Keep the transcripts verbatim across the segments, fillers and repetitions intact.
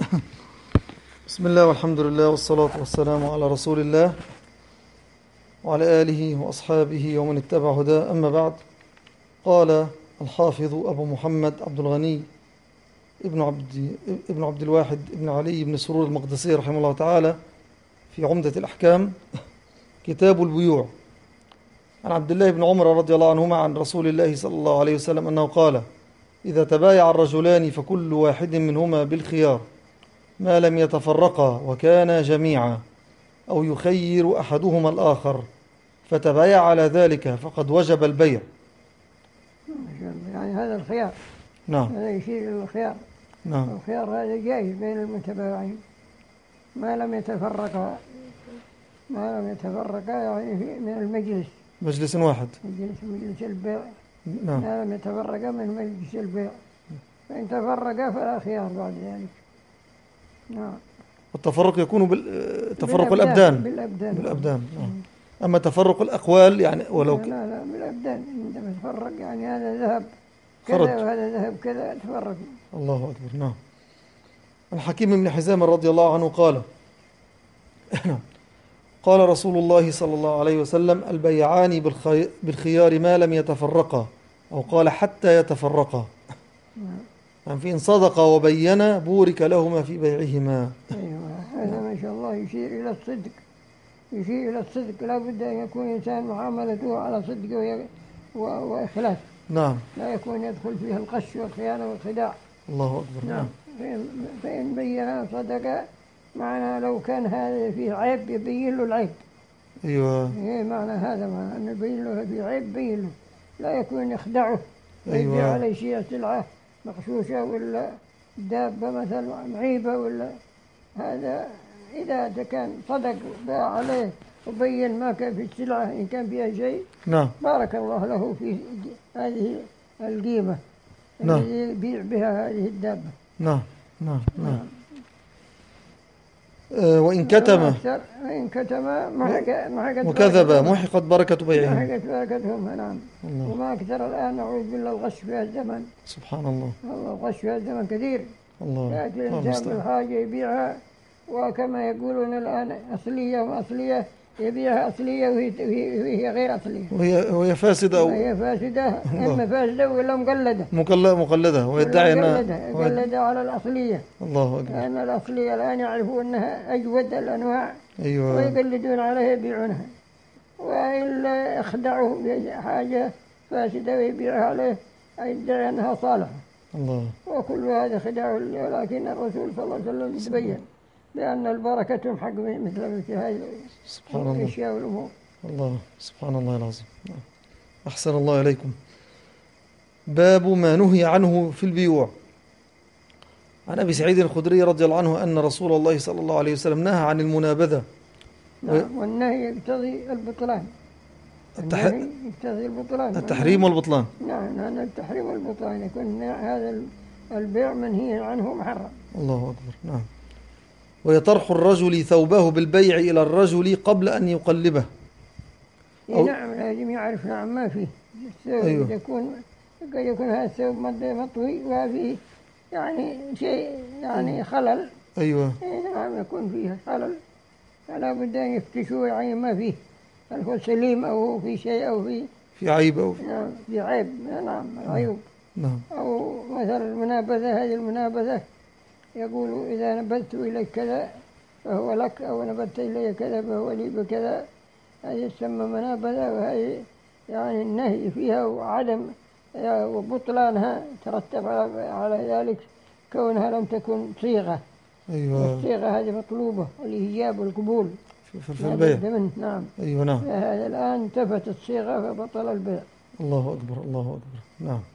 بسم الله والحمد لله والصلاة والسلام على رسول الله وعلى آله وأصحابه ومن اتبع هداه، أما بعد. قال الحافظ أبو محمد عبد الغني ابن عبد, ابن عبد الواحد ابن علي بن سرور المقدسي رحمه الله تعالى في عمدة الأحكام: كتاب البيوع. عن عبد الله بن عمر رضي الله عنهما عن رسول الله صلى الله عليه وسلم أنه قال: إذا تبايع الرجلان فكل واحد منهما بالخيار ما لم يتفرقا وكانا جميعا، أو يخير أحدهما الآخر فتبايع على ذلك فقد وجب البيع. يعني هذا الخيار، نعم، هذا يشير إلى الخيار. نعم، الخيار هذا جائز بين المتبايعين ما لم يتفرقا، ما لم يتفرقا يعني من المجلس، مجلس واحد. مجلس مجلس البيع. نعم، ما لم يتفرقا من مجلس البيع، فإن تفرقا فلا خيار بعد ذلك. نعم. التفرق يكون بالتفرق بالأبدان الأبدان بالأبدان, بالأبدان. نعم. أما تفرق الأقوال يعني ولو لا لا, لا بالأبدان، عندما تفرق يعني هذا ذهب خرج. كذا وهذا ذهب كذا تفرق. الله أكبر. نعم. الحكيم بن حزام رضي الله عنه قال: قال رسول الله صلى الله عليه وسلم: البيعان بالخي... بالخيار ما لم يتفرقا، أو قال حتى يتفرقا، يعني فإن صدقا وبينا بورك لهما في بيعهما. أيوة، هذا ما شاء الله يشير إلى الصدق، يشير إلى الصدق. لا بد أن يكون إنسان معاملته على صدق و... و... وإخلاص. نعم. لا يكون يدخل فيها الغش والخيانة والخداع. الله أكبر. نعم. فإن, فإن بينا صدق، معنى لو كان هذا فيه عيب يبين له العيب. أيوة. إيه معنى هذا، معنى أن يبين له فيه عيب بين له، لا يكون يخدعه أيوة. ويبيع عليه شيء سلعة مغشوشة ولا دابة مثلا معيبة ولا هذا. إذا كان صدق باع عليه وبين ما كان في السلعة إن كان فيها شيء، نعم، بارك الله له في هذه القيمة نعم، التي يبيع بها هذه الدابة. نعم، نعم، نعم. أه وإن كتم وإن كتم وكذب محقت بركة بيعهم. محقت بركتهم. نعم. الله. وما أكثر الآن نعوذ بالله الغش في الزمن. سبحان الله. الغش في الزمن كثير. الله. يأتي الإنسان بالحاجة يبيعها، وكما يقولون الآن أصلية وأصلية، يبيعها أصلية وهي, وهي غير أصلية، وهي, وهي فاسدة، وهي فاسدة، إما فاسدة ولا مقلدة مقلدة، ويدعي أنها مقلدة على الأصلية. الله أكبر. لأن الأصلية الآن يعرفون أنها أجود الأنواع. أيوة. ويقلدون عليها يبيعونها، وإلا يخدعوا بحاجة فاسدة ويبيعها عليه يدعي أنها صالحة. الله. وكل هذا خداع. ولكن الرسول صلى الله عليه وسلم تبين بأن البركة تمحق مثل مثل هذه الأشياء والأمور. الله. سبحان الله العظيم. أحسن الله إليكم. باب ما نهي عنه في البيوع. عن أبي سعيد الخدري رضي الله عنه أن رسول الله صلى الله عليه وسلم نهى عن المنابذة. نعم. والنهي يقتضي البطلان. التح... يقتضي البطلان، التحريم والبطلان. نعم، لأن التحريم والبطلان يكون هذا البيع منهي عنه محرم. الله أكبر. نعم. ويطرح الرجل ثوبه بالبيع إلى الرجل قبل أن يقلبه. أو... نعم، لازم يعرف نعم ما فيه الثوب. أيوه. يكون قد يكون هذا الثوب مطوي وفيه يعني شيء يعني خلل. أيوة. نعم، يكون فيه خلل، فلا بد أن يفتشوا يعني ما فيه، هل هو سليم أو في شيء أو في في عيب أو نعم في عيب. نعم، عيوب. نعم. أو مثلا المنابذة، هذه المنابذة يقول إذا نبذت إليك كذا فهو لك، أو نبذت إلي كذا فهو لي بكذا، هذه تسمى منابذة. وهذه يعني النهي فيها وعدم وبطلانها ترتب على ذلك كونها لم تكن صيغة. أيوة. الصيغة هذه مطلوبة، الإيجاب والقبول في البيع. نعم. أيوة. نعم. هذا الآن انتفت الصيغة فبطل البيع. الله أكبر. الله أكبر. نعم.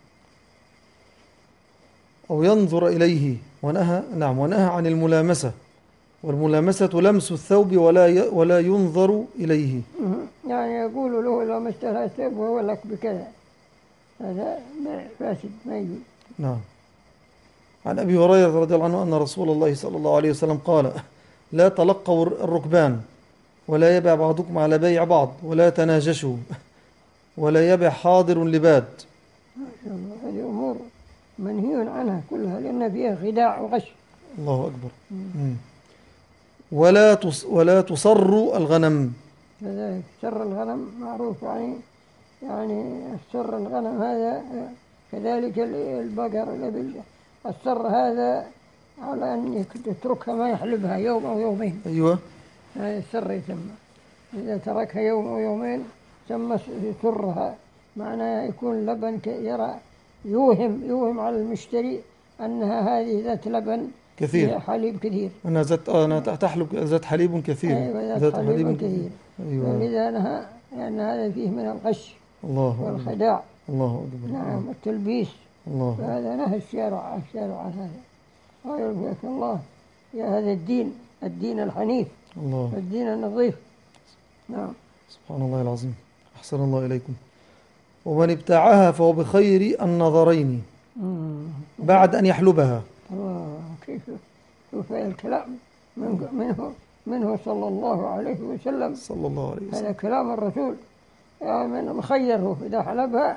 أو ينظر إليه. ونهى نعم ونهى عن الملامسة، والملامسة لمس الثوب ولا ي... ولا ينظر إليه. يعني يقول له لو مست هذا الثوب وهو لك بكذا، هذا فاسد ما يجوز. نعم. عن أبي هريرة رضي الله عنه أن رسول الله صلى الله عليه وسلم قال: لا تلقوا الركبان، ولا يبع بعضكم على بيع بعض، ولا تناجشوا، ولا يبع حاضر لباد. ما شاء الله، هذه أمور منهي عنها كلها، لأن فيها خداع وغش. الله أكبر. مم. ولا تص ولا تصر الغنم. كذلك سر الغنم معروف، يعني يعني السر الغنم هذا كذلك البقر الإبل، السر هذا على أن يتركها ما يحلبها يوم أو يومين. أيوة. هذا السر يسمى، إذا تركها يوم أو يومين سمى سرها، معناه يكون لبن يرى يوهم يوهم على المشتري أنها هذه ذات لبن كثير، حليب كثير، أنها ذات أنا تحلب ذات حليب كثير. أيوة ذات حليب, حليب كثير. أيوة. ولذا نهى، لأن هذا فيه من الغش الله والخداع. الله أكبر. نعم، التلبيس. الله. فهذا نهى الشارع الشارع عن هذا. قال الله يا هذا الدين الدين الحنيف، الله، الدين النظيف. نعم. سبحان الله العظيم. أحسن الله إليكم. ومن ابتاعها فهو بخير النظرين بعد أن يحلبها. الله، كيف شوف الكلام منه منه منه صلى الله عليه وسلم. صلى الله عليه وسلم. هذا كلام الرسول، من مخيره إذا حلبها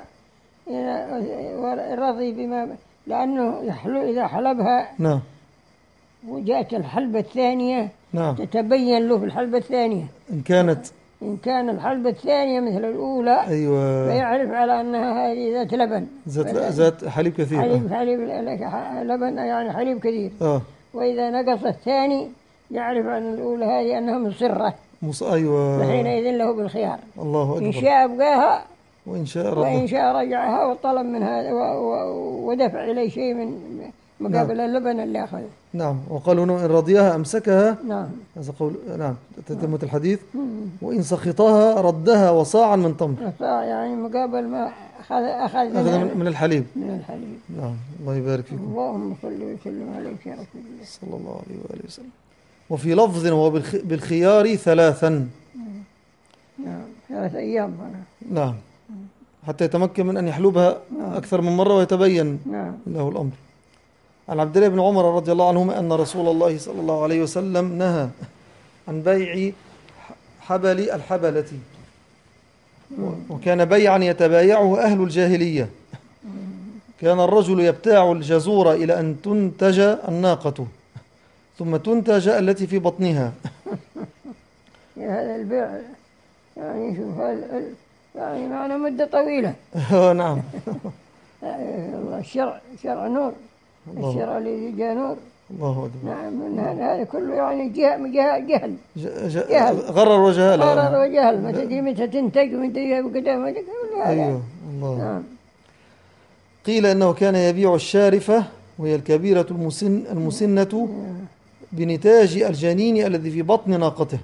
رضي بما، لأنه يحلو إذا حلبها. نعم. وجاءت الحلبة الثانية. نعم. تتبين له في الحلبة الثانية إن كانت إن كان الحلبة الثانية مثل الأولى. أيوة. فيعرف على أنها هذه ذات لبن، ذات ذات حليب كثير. حليب حليب لبن يعني حليب كثير. آه. وإذا نقص الثاني يعرف أن الأولى هذه أنها مصرة. مص... أيوة. فحينئذ له بالخيار. الله أكبر. إن شاء أبقاها وإن شاء رجعها. وإن شاء رجعها وطلب من هذا و... و... ودفع إليه شيء من مقابل. نعم. اللبن اللي أخذه. نعم. وقالوا إن رضيها أمسكها. نعم. هذا قول. نعم. تتمة الحديث. وإن سخطها ردها وصاعا من تمر. صاع يعني مقابل ما أخذ أخذ, أخذ من الحليب. من الحليب. نعم. الله يبارك فيكم. اللهم صل وسلم عليك يا رسول الله صلى الله عليه وآله وسلم. وفي لفظ وهو بالخيار ثلاثا. نعم. ثلاث أيام. نعم. حتى يتمكن من أن يحلبها. نعم. أكثر من مرة ويتبين. نعم. له الأمر. عن عبد الله بن عمر رضي الله عنهما أن رسول الله صلى الله عليه وسلم نهى عن بيع حبل الحبلة، وكان بيعا يتبايعه أهل الجاهلية. كان الرجل يبتاع الجزور إلى أن تنتج الناقة ثم تنتج التي في بطنها. يا هذا البيع يعني شوف يعني معنا مدة طويلة. نعم. الشرع شرع نور، الشرع الذي جاء نور. الله أكبر. نعم. هذا كله يعني جهل جهل جهل غرر وجهل. غرر وجهل، ما تدري متى تنتج ومتى بقدام. أيوه. الله. نعم. قيل إنه كان يبيع الشارفة وهي الكبيرة المسن المسنة بنتاج الجنين الذي في بطن ناقته.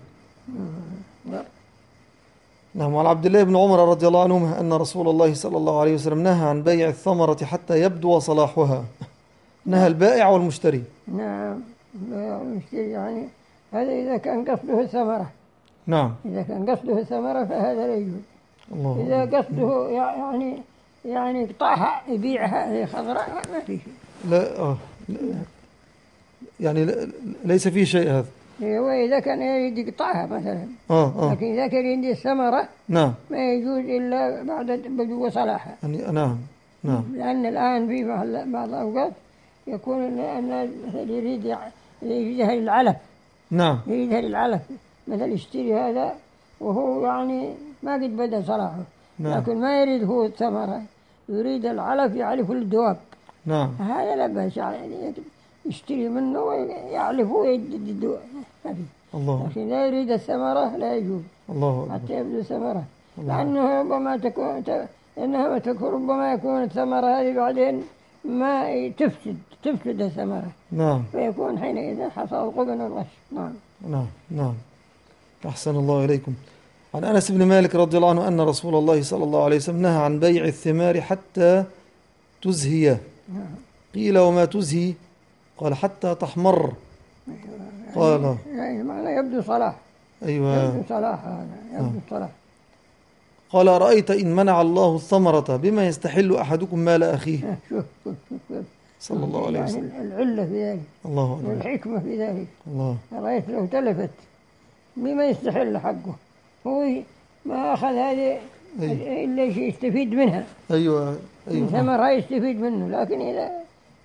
نعم. وعن عبد الله بن عمر رضي الله عنهما أن رسول الله صلى الله عليه وسلم نهى عن بيع الثمرة حتى يبدو صلاحها. نهى البائع والمشتري. نعم. البائع والمشتري يعني هذا إذا كان قصده الثمرة. نعم. إذا كان قصده الثمرة فهذا لا يجوز. الله. إذا قصده يعني يعني يقطعها يبيعها هي خضراء ما في شيء. لا آه لا يعني لا ليس فيه شيء هذا. وإذا كان يريد يقطعها مثلا. آه آه. لكن إذا كان يريد الثمرة. نعم. ما يجوز إلا بعد بدو صلاحها. يعني نعم. نعم. لأن الآن في بعض الأوقات يكون أن يريد يريدها للعلف. نعم. يريدها للعلف، مثل يشتري هذا وهو يعني ما قد بدأ صلاحه. نعم. لكن ما يريد هو الثمرة، يريد العلف يعلف الدواب. نعم. هذا لا بأس يعني يشتري منه ويعلف ويدي الدواب ما في. الله. لكن لا يريد الثمرة لا يجوز. الله. حتى يبدو ثمرة. لأنه ربما تكون إنها تكون ربما يكون الثمرة هذه بعدين ما تفسد تفسد الثمرة. نعم. فيكون حينئذ حصل القبن والغش. نعم. نعم. نعم. أحسن الله إليكم. عن أنس بن مالك رضي الله عنه أن رسول الله صلى الله عليه وسلم نهى عن بيع الثمار حتى تزهي. نعم. قيل وما تزهي؟ قال حتى تحمر. قال يعني معنى يبدو صلاح. أيوة. يبدو صلاح هذا يبدو صلاح. قال أرأيت إن منع الله الثمرة بما يستحل أحدكم مال أخيه. شوف شوف شوف صلى الله عليه وسلم. يعني العلة في ذلك. الله أكبر. والحكمة في ذلك. الله. رأيت لو تلفت بما يستحل حقه هو ما أخذ هذه. أيوة. إلا شيء يستفيد منها. أيوة. أيوة. ثمرة يستفيد منه، لكن إذا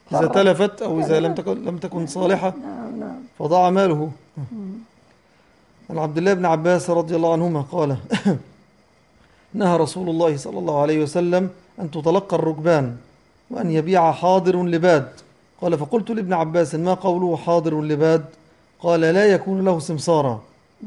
إذا صرف. تلفت أو إذا لم تكن لم تكن صالحة نعم نعم. فضاع ماله. عن عبد الله بن عباس رضي الله عنهما قال نهى رسول الله صلى الله عليه وسلم أن تتلقى الركبان وأن يبيع حاضر لباد. قال فقلت لابن عباس ما قوله حاضر لباد؟ قال لا يكون له سمسارا.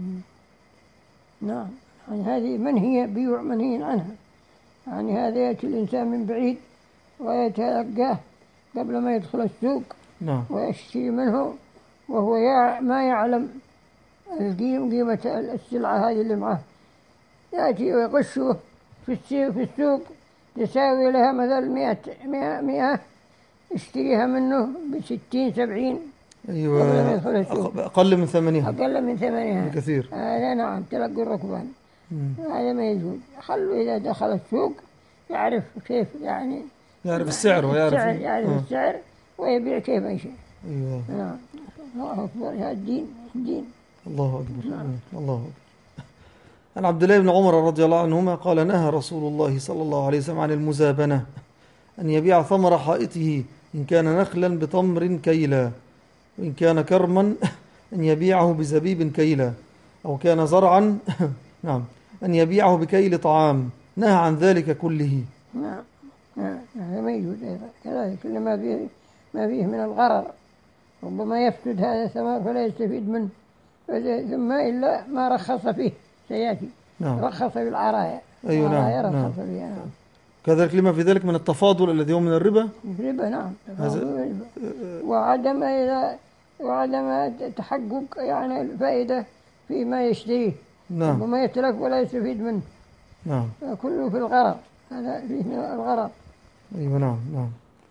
نعم، يعني هذه منهية، بيوع منهي عنها. يعني هذا يأتي الإنسان من بعيد ويتلقاه قبل ما يدخل السوق نعم. ويشتري منه وهو يع... ما يعلم القيم قيمة السلعة هذه اللي معه، يأتي ويغشه في السوق في السوق تساوي لها مثل مئة مئة مئة يشتريها منه بستين سبعين. أيوة، أقل من ثمنها، أقل من ثمنها بكثير. هذا نعم تلقوا الركبان. هذا ما يجوز. خلوا إذا دخل السوق يعرف كيف، يعني يعرف السعر ويعرف السعر يعرف آه. السعر ويبيع كيف يشاء. أيوة. نعم. الله أكبر، هذا الدين الدين. الله أكبر. نعم. الله أكبر. عن عبد الله بن عمر رضي الله عنهما قال نهى رسول الله صلى الله عليه وسلم عن المزابنة، أن يبيع ثمر حائطه إن كان نخلا بتمر كيلا، وإن كان كرما أن يبيعه بزبيب كيلا، أو كان زرعا نعم أن يبيعه بكيل طعام. نهى عن ذلك كله. نعم. هذا ما يجوز أيضا كذلك، ما فيه ما فيه من الغرر، ربما يفسد هذا الثمر فلا يستفيد منه، ثم إلا ما رخص فيه سيأتي. نعم. رخص بالعرايا. أيوة. العرايا نعم. رخص فيها. نعم. كذلك لما في ذلك من التفاضل الذي هو من الربا. الربا نعم. وعدم إذا وعدم تحقق يعني الفائدة فيما يشتريه. نعم. وما يتلف ولا يستفيد منه. نعم. كله في الغرر، هذا فيه الغرر. أيوة. نعم. نعم.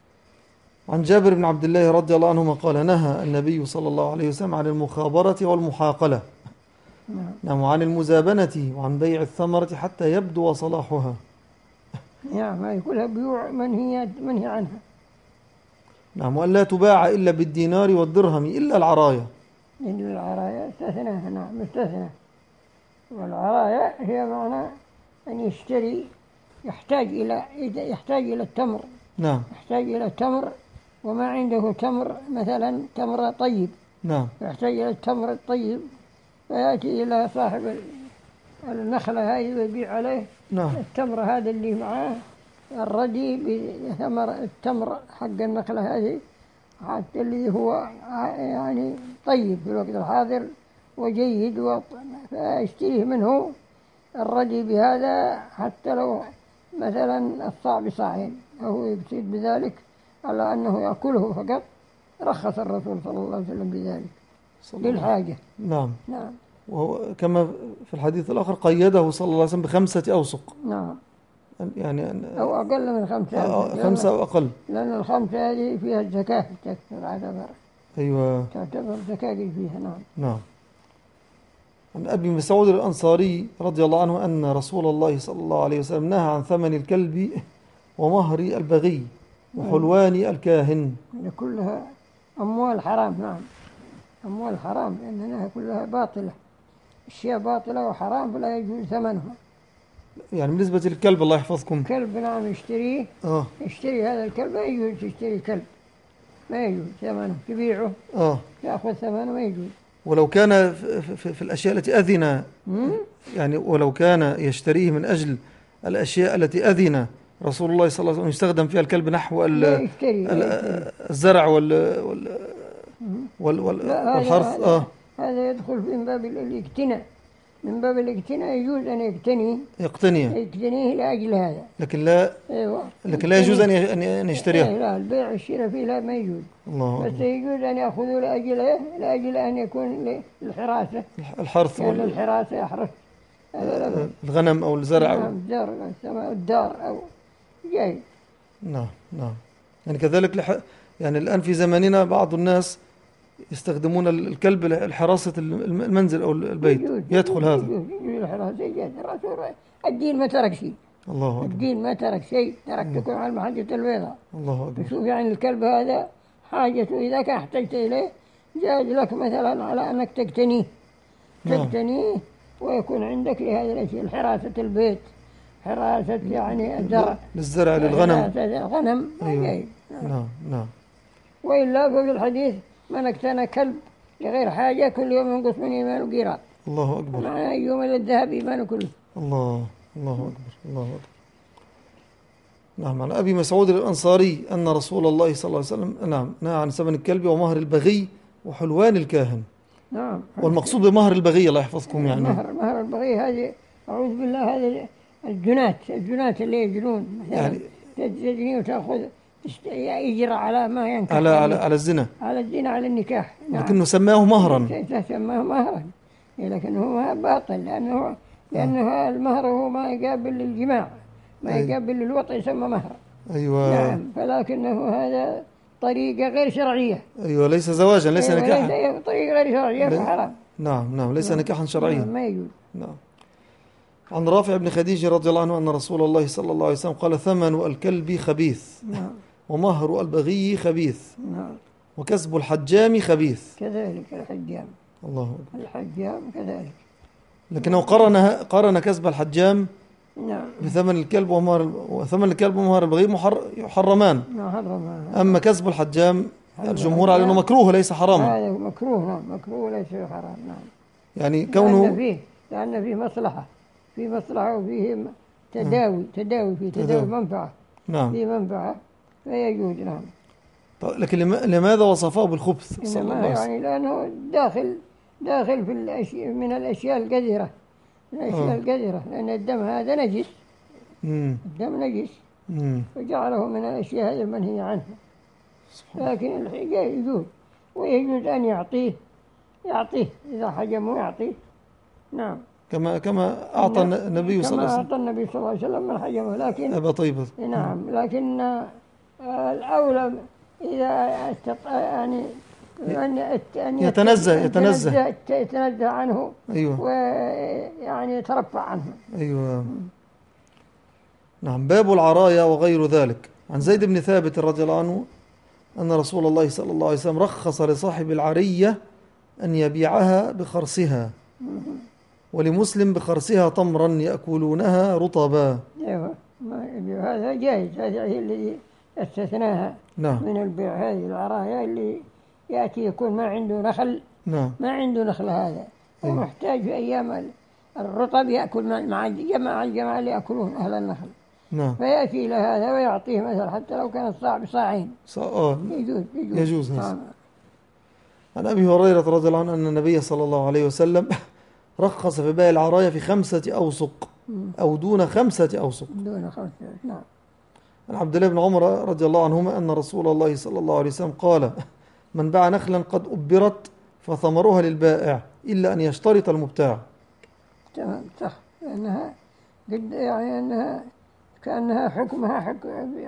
عن جابر بن عبد الله رضي الله عنهما قال نهى النبي صلى الله عليه وسلم عن المخابرة والمحاقلة. نعم. نعم. وعن المزابنة وعن بيع الثمرة حتى يبدو صلاحها. نعم. هذه كلها بيوع منهي منهي عنها. نعم. وأن لا تباع إلا بالدينار والدرهم إلا العرايا. إلا العرايا استثناها. نعم مستثنى. والعرايا هي معنى أن يشتري، يحتاج إلى يحتاج إلى التمر. نعم. يحتاج إلى التمر وما عنده تمر، مثلا تمر طيب. نعم. يحتاج إلى التمر الطيب فيأتي إلى صاحب النخلة هذه ويبيع عليه. نعم. التمر هذا اللي معاه الردي بثمر التمر حق النخلة هذه، حتى اللي هو يعني طيب في الوقت الحاضر وجيد، فيشتريه منه الردي بهذا حتى لو مثلا الصاع بصاعين وهو يفسد بذلك على أنه يأكله فقط. رخص الرسول صلى الله عليه وسلم بذلك للحاجة. نعم. نعم. وكما في الحديث الآخر قيده صلى الله عليه وسلم بخمسة أوسق. نعم. يعني أو أقل من خمسة. أو خمسة أو أقل. لأن الخمسة هذه فيها الزكاة تعتبر. أيوة. تعتبر زكاة فيها. نعم. نعم. عن أبي مسعود الأنصاري رضي الله عنه أن رسول الله صلى الله عليه وسلم نهى عن ثمن الكلب ومهر البغي وحلوان الكاهن. هذه كلها أموال حرام. نعم. أموال حرام لأنها كلها باطلة، أشياء باطلة وحرام فلا يجوز ثمنها. يعني بالنسبة للكلب الله يحفظكم، كلب نعم يشتريه آه. يشتري هذا الكلب ما يجوز يشتري كلب، ما يجوز ثمنه تبيعه آه. يأخذ ثمنه ما يجوز. ولو كان في, في, في الأشياء التي أذن، يعني ولو كان يشتريه من أجل الأشياء التي أذن رسول الله صلى الله عليه وسلم يستخدم فيها الكلب نحو الزرع وال وال وال والحرث هذا, آه. هذا يدخل من باب الاقتناء، من باب الاقتناء يجوز أن يقتني يقتنيه يقتنيه لأجل هذا. لكن لا أيوة. لكن لا يجوز أن أن يشتريه. إيه لا، البيع الشراء فيه لا ما يجوز. الله. بس يجوز أن يأخذوا لأجله لأجل أن يكون للحراسة، الحرث ولا الحراسة يحرس الغنم أو الزرع أو الدار الدار أو جاي. نعم. نعم. يعني كذلك لح... يعني الآن في زماننا بعض الناس يستخدمون الكلب لحراسة المنزل أو البيت. يجوز. يدخل هذا يجوز الحراسة. يجوز. الرسول الدين ما ترك شيء. الله أكبر. الدين ما ترك شيء، تركتكم على المحجة البيضاء. الله أكبر. شوف يعني الكلب هذا حاجته إذا كان احتجت إليه جاز لك مثلا على أنك تقتنيه. نعم. تقتنيه ويكون عندك لهذه الأشياء، الحراسة البيت، حراسة يعني الزرع، للزرع للغنم، الغنم. أيوة. نعم. نعم. وإلا ففي الحديث من اقتنى كلب لغير حاجة كل يوم ينقص من إيمانه قيراط. الله أكبر. معنى يوم الذهب إيمانه كله. الله الله أكبر الله أكبر. نعم. عن أبي مسعود الأنصاري أن رسول الله صلى الله عليه وسلم نعم نهى عن ثمن الكلب ومهر البغي وحلوان الكاهن. نعم. والمقصود بمهر البغي الله يحفظكم يعني مهر مهر البغي هذه أعوذ بالله هذه الجنات الجنات اللي يجنون يعني تجني وتأخذ يجرى على ما ينكح على على على الزنا على الزنا على النكاح. نعم. لكنه سماه مهرا. سماه مهرا لكنه ما باطل لأنه لأنه المهر هو ما يقابل للجماع ما يقابل للوطء يسمى مهر. أيوة. نعم. فلكنه هذا طريقة غير شرعية. أيوة ليس زواجا ليس أيوة نكاحا. ليس طريقة غير شرعية فحرام. نعم نعم ليس نكاحا شرعيا. نعم ما يجوز. نعم. عن رافع بن خديج رضي الله عنه أن رسول الله صلى الله عليه وسلم قال ثمن الكلب خبيث. نعم. ومهر البغي خبيث. نعم. وكسب الحجام خبيث. كذلك الحجام. الله أكبر. الحجام كذلك. لكنه قرن قرن كسب الحجام نعم. بثمن الكلب ومهر وثمن الكلب ومهر البغي محر يحرمان. محرمان. أما كسب الحجام الجمهور على أنه مكروه ليس حراما. هذا مكروه. نعم مكروه ليس حرام. نعم. يعني كونه لأن فيه لأن فيه مصلحة في مصلحة وفيه تداوي تداوي في تداوي, تداوي منفعة. نعم. في منفعة فيجوز. نعم. لكن لماذا وصفه بالخبث صلى الله عليه وسلم؟ يعني لأنه داخل داخل في الأشياء من الأشياء القذرة الأشياء آه. القذرة لأن الدم هذا نجس. مم. الدم نجس. مم. فجعله من الأشياء هذه المنهي عنها. لكن الحقيقة يجوز ويجوز أن يعطيه يعطيه إذا حجمه يعطيه. نعم. كما كما أعطى النبي صلى الله عليه وسلم. كما أعطى النبي صلى الله عليه وسلم من حجمه. لكن أبا طيبة. نعم. لكن الأولى إذا استطاع يعني أن يتنزه يتنزه يتنزه عنه. أيوة. ويعني يترفع عنه. أيوة. نعم. باب العرايا وغير ذلك. عن زيد بن ثابت رضي الله عنه أن رسول الله صلى الله عليه وسلم رخص لصاحب العرية أن يبيعها بخرصها ولمسلم بخرصها تمرا يأكلونها رطبا. أيوة. هذا جائز. هذا هي الذي استثناها. نعم. من البيع هذه العرايا اللي يأتي يكون ما عنده نخل. نعم. ما عنده نخل هذا. أيوة. ومحتاج في أيام الرطب يأكل مع الجماعة الجماعة اللي يأكلون أهل النخل. نعم. فيأتي إلى هذا ويعطيه مثلا حتى لو كان الصاع بصاعين. آه. يجوز يجوز, يجوز هذا. عن أبي هريرة رضي الله عنه أن النبي صلى الله عليه وسلم رخص في بيع العرايا في خمسة أوسق أو دون خمسة أوسق. دون خمسة. نعم. عن عبد الله بن عمر رضي الله عنهما أن رسول الله صلى الله عليه وسلم قال من باع نخلا قد أبرت فثمرها للبائع إلا أن يشترط المبتاع. تمام صح. لأنها قد يعني أنها كأنها حكمها حكم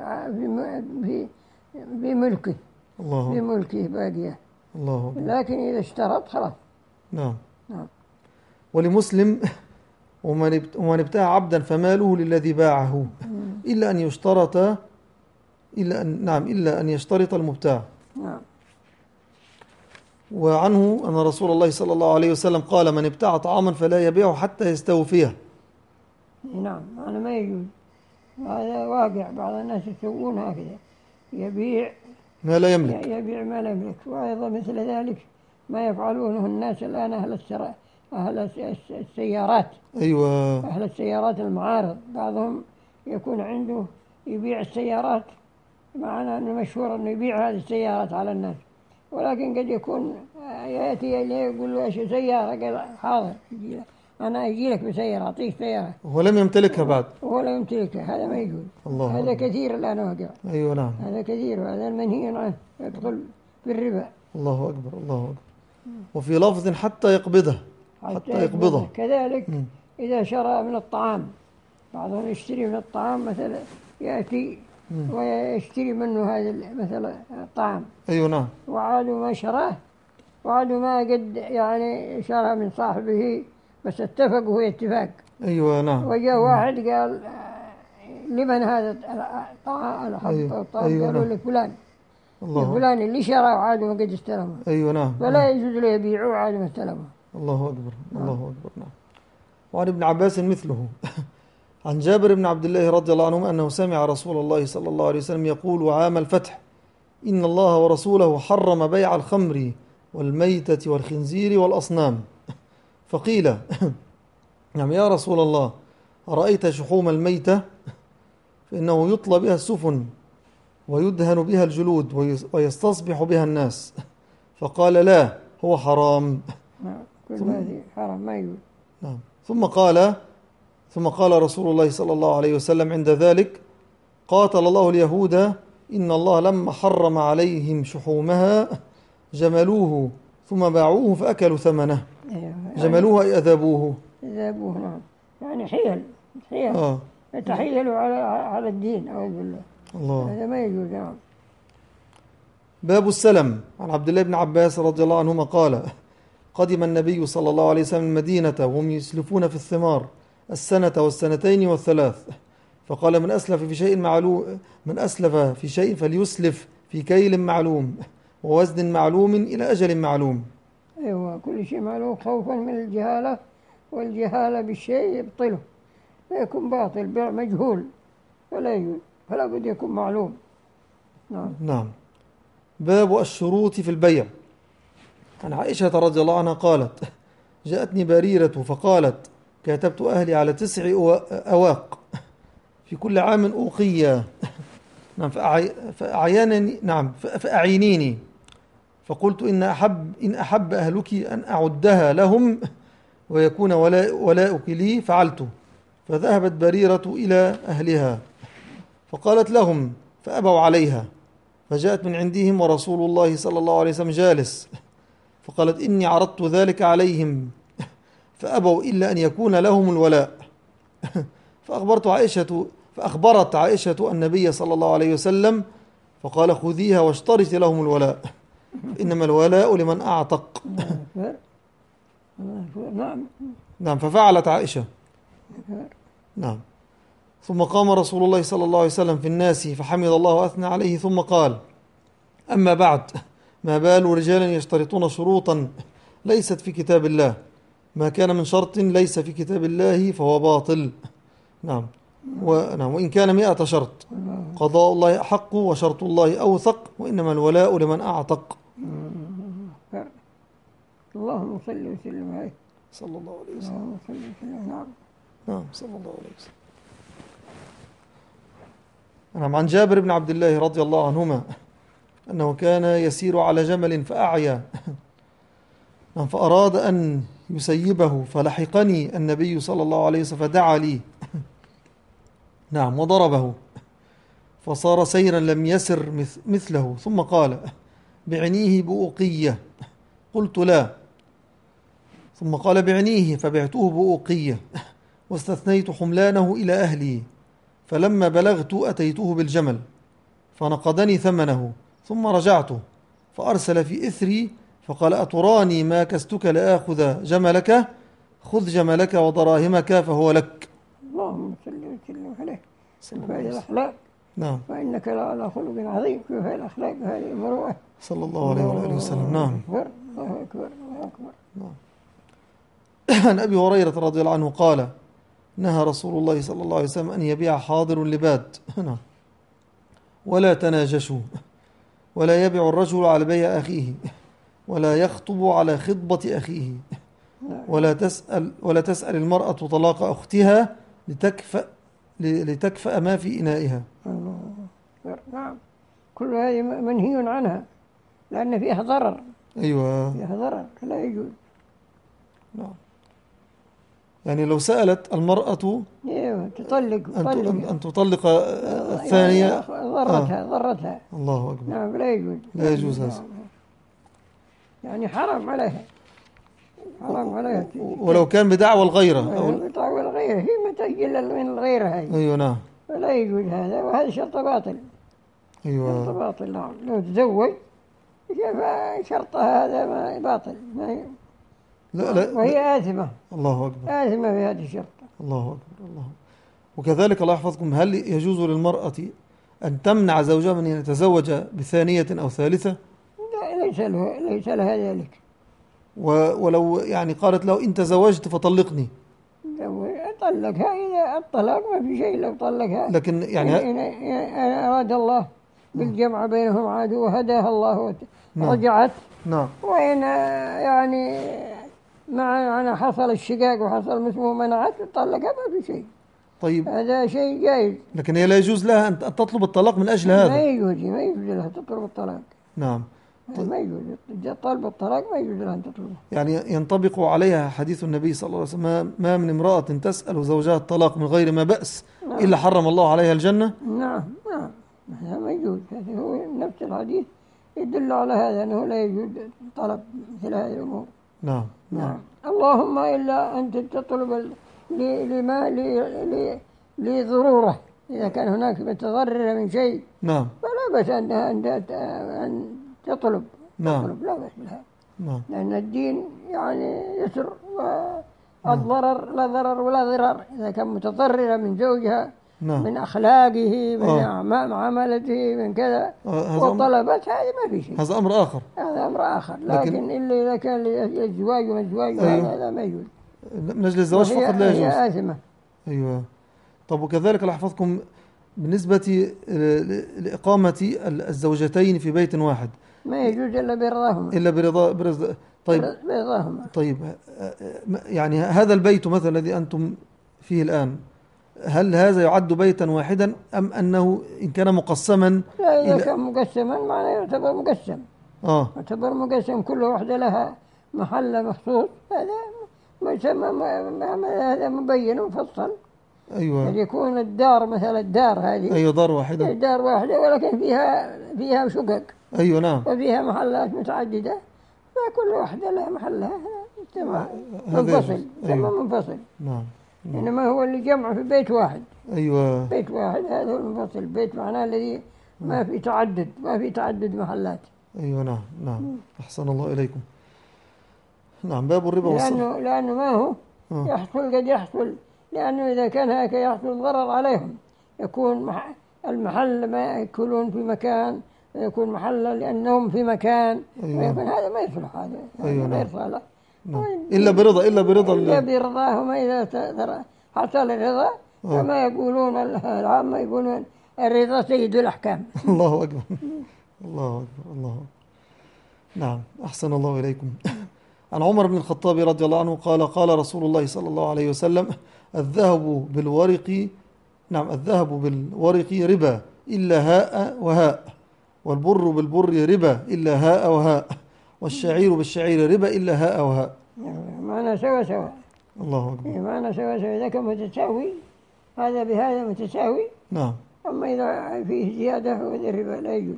في في ملكه. الله. في ملكه باقية. الله. لكن إذا اشترط خلاص. نعم. نعم. ولمسلم ومن ابتاع عبدا فماله للذي باعه إلا أن يشترط إلا أن نعم إلا أن يشترط المبتاع. نعم. وعنه أن رسول الله صلى الله عليه وسلم قال من ابتاع طعاما فلا يبيعه حتى يستوفيه. نعم. أنا ما يجوز. هذا واقع. بعض الناس يسوون هكذا يبيع ما لا يملك. يبيع ما لا يملك. وأيضا مثل ذلك ما يفعلونه الناس الآن أهل السر... أهل السيارات. أيوة. أهل السيارات المعارض بعضهم يكون عنده يبيع السيارات معناه أنه مشهور أنه يبيع هذه السيارات على الناس ولكن قد يكون يأتي إليه يقول له إيش سيارة قال حاضر يجي لك أنا أجي لك بسيارة أعطيك سيارة هو لم يمتلكها بعد. هو لم يمتلكها. هذا ما يجوز. الله. هذا كثير الآن واقع. أيوة نعم. هذا كثير وهذا المنهي عنه يدخل في الربا. الله أكبر. الله أكبر. وفي لفظ حتى يقبضه حتى, حتى يقبضه. كذلك م. إذا شرى من الطعام بعضهم يشتري من الطعام مثلا يأتي م. ويشتري منه هذا مثلا الطعام. أيوة نعم. وعادوا ما شراه وعادوا ما قد يعني شرى من صاحبه بس اتفقوا هو اتفاق. أيوة نعم. وجاء واحد قال لمن هذا الطعام الحب أيوة. الطعام أيوة قالوا نعم. لفلان. الله. فلان اللي شرى وعادوا ما قد استلمه. أيوة نعم. فلا يجوز له يبيعه وعادوا ما استلمه. الله أكبر. نعم. الله أكبر. نعم. وعن ابن عباس مثله. عن جابر بن عبد الله رضي الله عنه أنه سمع رسول الله صلى الله عليه وسلم يقول عام الفتح إن الله ورسوله حرم بيع الخمر والميتة والخنزير والأصنام. فقيل نعم يا رسول الله، أرأيت شحوم الميتة فإنه يطلى بها السفن ويدهن بها الجلود ويستصبح بها الناس. فقال لا، هو حرام. كل هذه حرام ما يجوز. نعم. ثم قال ثم قال رسول الله صلى الله عليه وسلم عند ذلك: قاتل الله اليهود إن الله لما حرم عليهم شحومها جملوه ثم باعوه فأكلوا ثمنه. جملوه أي أذابوه. أذابوه نعم، يعني حيل حيل آه. يتحيلوا على على الدين، أعوذ بالله. الله. هذا ما يجوز. نعم. باب السلم. عن عبد الله بن عباس رضي الله عنهما قال: قدم النبي صلى الله عليه وسلم المدينة وهم يسلفون في الثمار السنة والسنتين والثلاث، فقال: من أسلف في شيء معلوم من أسلف في شيء فليسلف في كيل معلوم ووزن معلوم إلى أجل معلوم. أيوة، كل شيء معلوم خوفا من الجهالة، والجهالة بالشيء يبطله فيكون باطل بيع مجهول فلا يجوز، فلا بد يكون معلوم. نعم. نعم. باب الشروط في البيع. عن عائشة رضي الله عنها قالت: جاءتني بريرة فقالت: كاتبت أهلي على تسع أواق في كل عام أوقية. نعم. فأعينني نعم فأعينيني. فقلت: إن أحب إن أحب أهلك أن أعدها لهم ويكون ولاء ولاؤك لي فعلت. فذهبت بريرة إلى أهلها فقالت لهم فأبوا عليها، فجاءت من عندهم ورسول الله صلى الله عليه وسلم جالس، فقالت: إني عرضت ذلك عليهم فأبوا إلا أن يكون لهم الولاء. فأخبرت عائشة فأخبرت عائشة النبي صلى الله عليه وسلم فقال: خذيها واشترط لهم الولاء، إنما الولاء لمن أعتق. نعم. نعم. ففعلت عائشة. نعم. ثم قام رسول الله صلى الله عليه وسلم في الناس فحمد الله وأثنى عليه ثم قال: أما بعد، ما بال رجال يشترطون شروطا ليست في كتاب الله، ما كان من شرط ليس في كتاب الله فهو باطل. نعم. ونعم. وإن كان مئة شرط قضاء الله أحق وشرط الله أوثق، وإنما الولاء لمن أعتق. اللهم صل وسلم عليه صلى الله عليه وسلم. اللهم صل وسلم. نعم. نعم. صلى الله عليه وسلم. نعم. عن جابر بن عبد الله رضي الله عنهما أنه كان يسير على جمل فأعيا، نعم، فأراد أن يسيبه فلحقني النبي صلى الله عليه وسلم فدعا لي، نعم، وضربه فصار سيرا لم يسر مثله، ثم قال: بعنيه بأوقية. قلت: لا. ثم قال: بعنيه، فبعته بأوقية واستثنيت حملانه إلى أهلي، فلما بلغت أتيته بالجمل فنقضني ثمنه، ثم رجعت فأرسل في إثري فقال: أتراني ما كستك لآخذ جملك؟ خذ جملك ودراهمك فهو لك. اللهم صل وسلم عليه. هذه الأخلاق. نعم. وإنك لعلى خلق عظيم. في هذه الأخلاق هذه المروءة صلى الله عليه وآله وسلم. نعم. الله أكبر. الله أكبر. نعم. عن أبي هريرة رضي الله عنه قال: نهى رسول الله صلى الله عليه وسلم أن يبيع حاضر لباد، ولا تناجشوا، ولا يبيع الرجل على بيع أخيه، ولا يخطب على خطبة أخيه، ولا تسأل ولا تسأل المرأة طلاق أختها لتكفأ لتكفأ ما في إنائها. نعم. كل هذه منهي عنها لأن فيها ضرر. أيوة. فيها ضرر لا يجوز. نعم. يعني لو سألت المرأة أيوة تطلق أن, أن تطلق الثانية ضرتها ضرتها. الله أكبر. نعم لا يجوز. لا يجوز هذا. يعني حرام عليها. حرام عليها. ولو كان بدعوى الغيرة أو بدعوى الغيرة هي ما تجي من الغيرة هاي. أيوة. نعم. فلا يجوز هذا، وهذا شرط باطل. أيوة. شرط باطل. نعم. لو تزوج شرط هذا ما باطل. ما لا لا. وهي آثمة. الله أكبر. آثمة في هذه الشرط. الله أكبر. الله. وكذلك الله يحفظكم، هل يجوز للمرأة أن تمنع زوجها من أن يتزوج بثانية أو ثالثة؟ لا، ليس له ليس لها ذلك. ولو يعني قالت له: إن تزوجت فطلقني، طلقها. إذا الطلاق ما في شيء لو طلقها، لكن يعني إن أراد الله بالجمع بينهم عاد وهداها الله نعم. ورجعت. نعم. وإن يعني مع أنا حصل الشقاق وحصل مسمو منعت وطلقها ما في شيء. طيب، هذا شيء جائز. لكن هي لا يجوز لها أن تطلب الطلاق من أجل ما هذا. يجوز ما يجوز لها تطلب الطلاق. نعم. ما يجوز طلب الطلاق ما يجوز لها أن تطلبه. يعني ينطبق عليها حديث النبي صلى الله عليه وسلم: ما- ما من امرأة تسأل زوجها الطلاق من غير ما بأس نعم. إلا حرم الله عليها الجنة. نعم نعم هذا ما يجوز. هذا هو نفس الحديث يدل على هذا أنه لا يجوز طلب مثل هذه الأمور. نعم. نعم. اللهم إلا أنت تطلب ال- ل- لما ل- ل- لضرورة، إذا كان هناك متضرر من شيء نعم. فلا بأس أن أن أن تطلب. نعم. تطلب لا بأس بها، نعم. لأن الدين يعني يسر، والضرر لا ضرر ولا ضرار. إذا كان متضرر من زوجها نعم. من أخلاقه من آه. أعمال معاملته من كذا آه، هذا أمر- وطلبت، هذه ما في شيء، هذا أمر آخر. هذا أمر آخر. لكن- لكن إلا إذا كان للزواج والزواج أيوه. هذا ما يجوز. من أجل الزواج وهي- فقط لا هي يجوز. آثمة. أيوة. طب وكذلك لأحفظكم بالنسبة لإقامة الزوجتين في بيت واحد ما يجوز إلا برضاهما. إلا برضا برضا طيب. برضاهما. طيب، يعني هذا البيت مثلا الذي أنتم فيه الآن، هل هذا يعد بيتا واحدا أم أنه إن كان مقسما؟ لا، إذا إلى- كان مقسما معناه يعتبر مقسم. آه. يعتبر مقسم، كل واحدة لها محل مخصوص. هذا ما يسمى ما- ما- هذا مبين ومفصل. أيوة. قد يكون الدار مثلا الدار هذه أيوة، دار واحدة. دار واحدة ولكن فيها فيها شقق أيوة. نعم. وفيها محلات متعددة، فكل واحدة لها محلها يسمى هذا منفصل. يجوز. يسمى أيوة. منفصل. نعم. نعم. إنما هو اللي جمع في بيت واحد. أيوة. بيت واحد هذا هو المنفصل. بيت معناه الذي ما في تعدد، ما في تعدد محلات. أيوة. نعم. نعم. أحسن الله إليكم. نعم. باب الربا والصرف. لأنه لأنه ما هو آه. يحصل قد يحصل، لأنه إذا كان هيك يحصل ضرر عليهم. يكون مح- المحل ما يأكلون في مكان، يكون محل لأنهم في مكان. أيوة. ويكون هذا ما يصلح، هذا أيوة. غير نعم. صالح. نعم. إلا برضا إلا برضا إلا ال- برضاهما. إذا ت- حصل الرضا آه. كما يقولون العامة يقولون الرضا سيد الأحكام. الله أكبر. الله أكبر. الله أكبر. نعم. أحسن الله إليكم. عن عمر بن الخطاب رضي الله عنه قال: قال رسول الله صلى الله عليه وسلم: الذهب بالورق نعم الذهب بالورق ربا إلا هاء وهاء، والبر بالبر ربا إلا هاء وهاء، والشعير بالشعير ربا إلا هاء وهاء. معنا سوا سوا. الله أكبر. معنا سوا سوا. إذا كان متساوي هذا بهذا متساوي. نعم. أما إذا فيه زيادة فهذا الربا لا يجوز.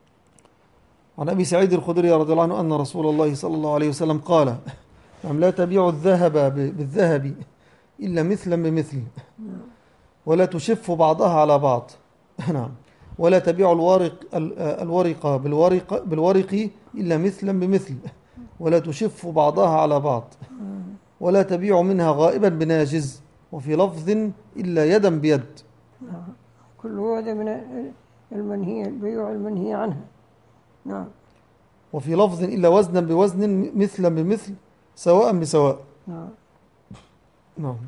عن أبي سعيد الخدري رضي الله عنه أن رسول الله صلى الله عليه وسلم قال: نعم لا تبيعوا الذهب بالذهب إلا مثلا بمثل، ولا تشف بعضها على بعض. نعم. ولا تبيعوا الورق الورق بالورق بالورق إلا مثلا بمثل، ولا تشف بعضها على بعض. ولا تبيعوا منها غائبا بناجز، وفي لفظ إلا يدا بيد. كل هذا من المنهي، البيوع المنهي عنها. نعم. وفي لفظ إلا وزنا بوزن مثلا بمثل سواء بسواء. نعم. نعم.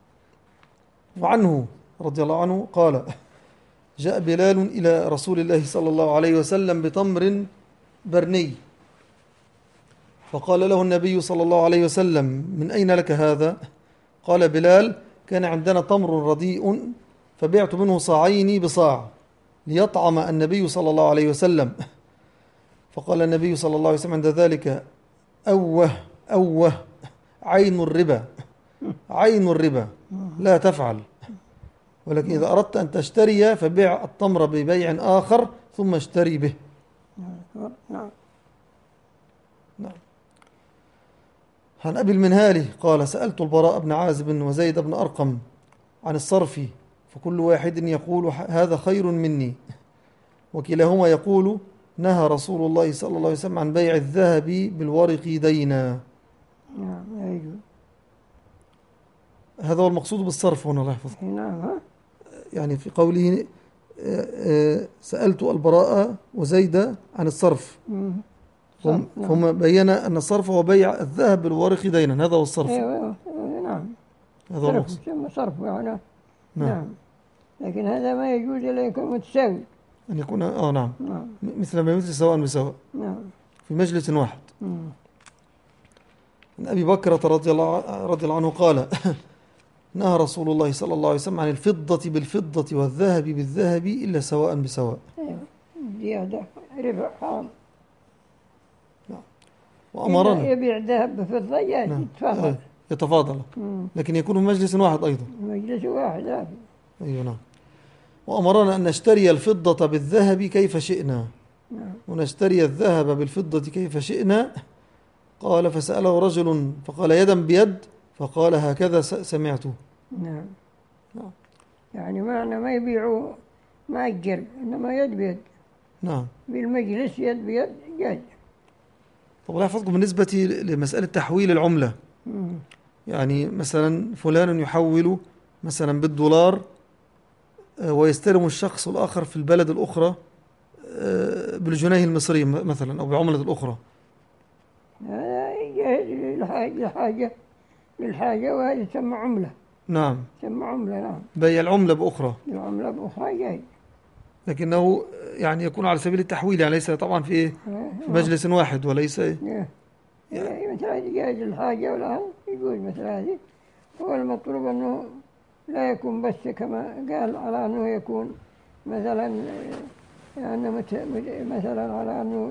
وعنه رضي الله عنه قال: جاء بلال إلى رسول الله صلى الله عليه وسلم بتمر برني، فقال له النبي صلى الله عليه وسلم: من أين لك هذا؟ قال بلال: كان عندنا تمر رديء فبعت منه صاعين بصاع ليطعم النبي صلى الله عليه وسلم. فقال النبي صلى الله عليه وسلم عند ذلك: أوه أوه عين الربا، عين الربا، لا تفعل، ولكن إذا أردت أن تشتري فبيع التمر ببيع آخر ثم اشتري به. نعم. نعم. عن أبي المنهالي قال: سألت البراء بن عازب وزيد بن أرقم عن الصرف، فكل واحد يقول هذا خير مني، وكلاهما يقول نهى رسول الله صلى الله عليه وسلم عن بيع الذهب بالورق دينا. نعم لا يجوز. هذا هو المقصود بالصرف هنا، الله يحفظك. نعم. ها؟ يعني في قوله سألت البراء وزيد عن الصرف، هم, هم بين أن الصرف هو بيع الذهب بالورق دينا، هذا هو الصرف. أيوة. نعم. هذا هو المقصود. صرف يعني. نعم. نعم. لكن هذا ما يجوز إلا يكون متساوي. أن يكون آه نعم نعم مثل ما مثل سواء بسواء نعم. في مجلس واحد. مم. عن أبي بكرة رضي الله رضي الله عنه قال نهى رسول الله صلى الله عليه وسلم عن الفضة بالفضة والذهب بالذهب إلا سواء بسواء. أيوة. زيادة ربع حرام. وأمرنا إذا يبيع ذهب بفضة نعم. يتفاضل. يتفاضل مم. لكن يكون في مجلس واحد أيضا. مجلس واحد هذا. أيوة نعم. وأمرنا أن نشتري الفضة بالذهب كيف شئنا نعم. ونشتري الذهب بالفضة كيف شئنا. قال فسأله رجل فقال يدا بيد فقال هكذا سمعته. نعم. نعم. يعني معنى ما يبيعوا مأجر إنما يد بيد. نعم. بالمجلس يد بيد جاز. طب الله يحفظكم بالنسبة لمسألة تحويل العملة. مم. يعني مثلا فلان يحول مثلا بالدولار ويستلم الشخص الآخر في البلد الأخرى بالجنيه المصري مثلا أو بعملة الأخرى. هذا يجهز للحاجة للحاجة للحاجة وهذه تسمى عملة. نعم. تسمى عملة. نعم. بيع العملة بأخرى. العملة بأخرى جاي. لكنه يعني يكون على سبيل التحويل يعني ليس طبعا في في مجلس واحد وليس إيه. يعني مثل هذه جاهز للحاجة والآن يقول مثل هذه. هو المطلوب أنه لا يكون بس كما قال على أنه يكون مثلا يعني مثلا على أنه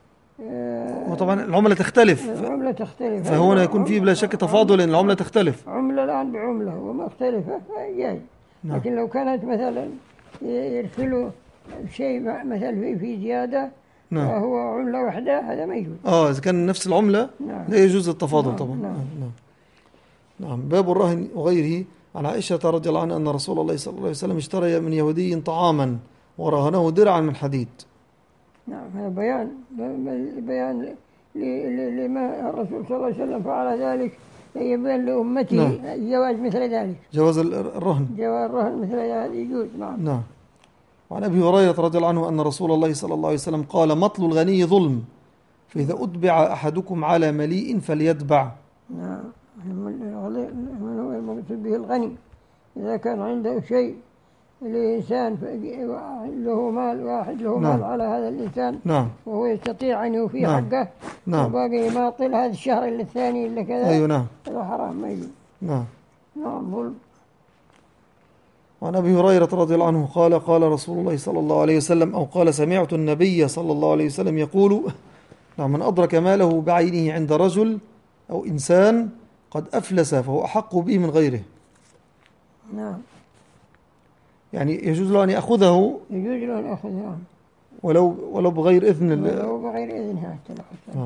وطبعا العملة تختلف. العملة تختلف. فهنا يكون فيه بلا شك تفاضل لأن العملة تختلف. عملة الآن بعملة ومختلفة جاي. نعم. لكن لو كانت مثلا يرسلوا شيء مثلا في في زيادة نعم. وهو عملة واحدة هذا ما يجوز. آه إذا كان نفس العملة نعم. لا يجوز التفاضل. نعم. طبعا. نعم. نعم. نعم. باب الرهن وغيره. عن عائشة رضي الله عنها أن رسول الله صلى الله عليه وسلم اشترى من يهودي طعاما ورهنه درعا من حديد. نعم. هذا بيان بيان لما الرسول صلى الله عليه وسلم فعل ذلك يبين لأمته. نعم. جواز مثل ذلك. جواز الرهن. جواز الرهن مثل ذلك يجوز. نعم. نعم. وعن أبي هريرة رضي الله عنه أن رسول الله صلى الله عليه وسلم قال مطل الغني ظلم فإذا أتبع أحدكم على مليء فليتبع. نعم. هو المقصود به الغني إذا كان عنده شيء الإنسان له مال واحد له نعم. مال على هذا الإنسان. نعم. وهو يستطيع أن يوفي نعم. حقه. نعم. وباقي يماطل هذا الشهر اللي الثاني اللي كذا. أيوة نعم. هذا حرام ما يجوز. نعم. نعم. ظلم. وعن أبي هريرة رضي الله عنه قال قال رسول الله صلى الله عليه وسلم أو قال سمعت النبي صلى الله عليه وسلم يقول نعم من أدرك ماله بعينه عند رجل أو إنسان قد أفلس فهو أحق به من غيره. نعم. يعني يجوز له أن يأخذه. يجوز له أن يأخذه ولو ولو بغير إذن. ولو بغير إذنها. نعم.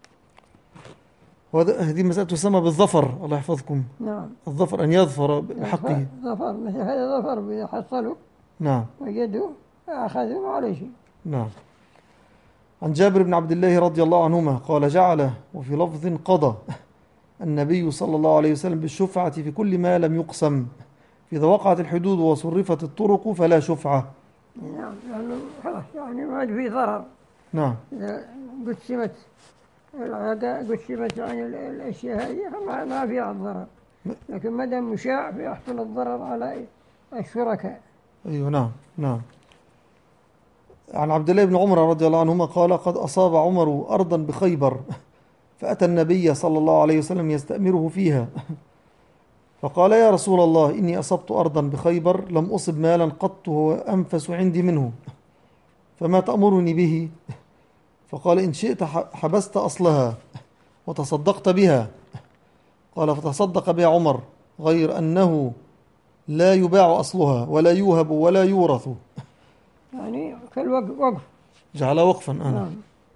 وهذه مسألة تسمى بالظفر. الله يحفظكم. نعم. الظفر أن يظفر بحقه. ظفر مثل هذا ظفر إذا حصلوا. نعم. وجدوا أخذوا ما عليه شيء. نعم. عن جابر بن عبد الله رضي الله عنهما قال جعل وفي لفظ قضى النبي صلى الله عليه وسلم بالشفعة في كل ما لم يقسم إذا وقعت الحدود وصرفت الطرق فلا شفعة. نعم. لأنه خلاص يعني ما عاد في ضرر. نعم. إذا قسمت العادة قسمت عن الأشياء هذه ما ما فيها ضرر. لكن ما دام مشاع فيحصل الضرر على الشركاء. أيوه. نعم. نعم. عن عبد الله بن عمر رضي الله عنهما قال قد أصاب عمر أرضا بخيبر فأتى النبي صلى الله عليه وسلم يستأمره فيها فقال يا رسول الله إني أصبت أرضا بخيبر لم أصب مالا قط هو أنفس عندي منه فما تأمرني به؟ فقال إن شئت حبست أصلها وتصدقت بها. قال فتصدق بها عمر غير أنه لا يباع أصلها ولا يوهب ولا يورث. يعني كالوقف. جعلها وقفا. أنا. نعم.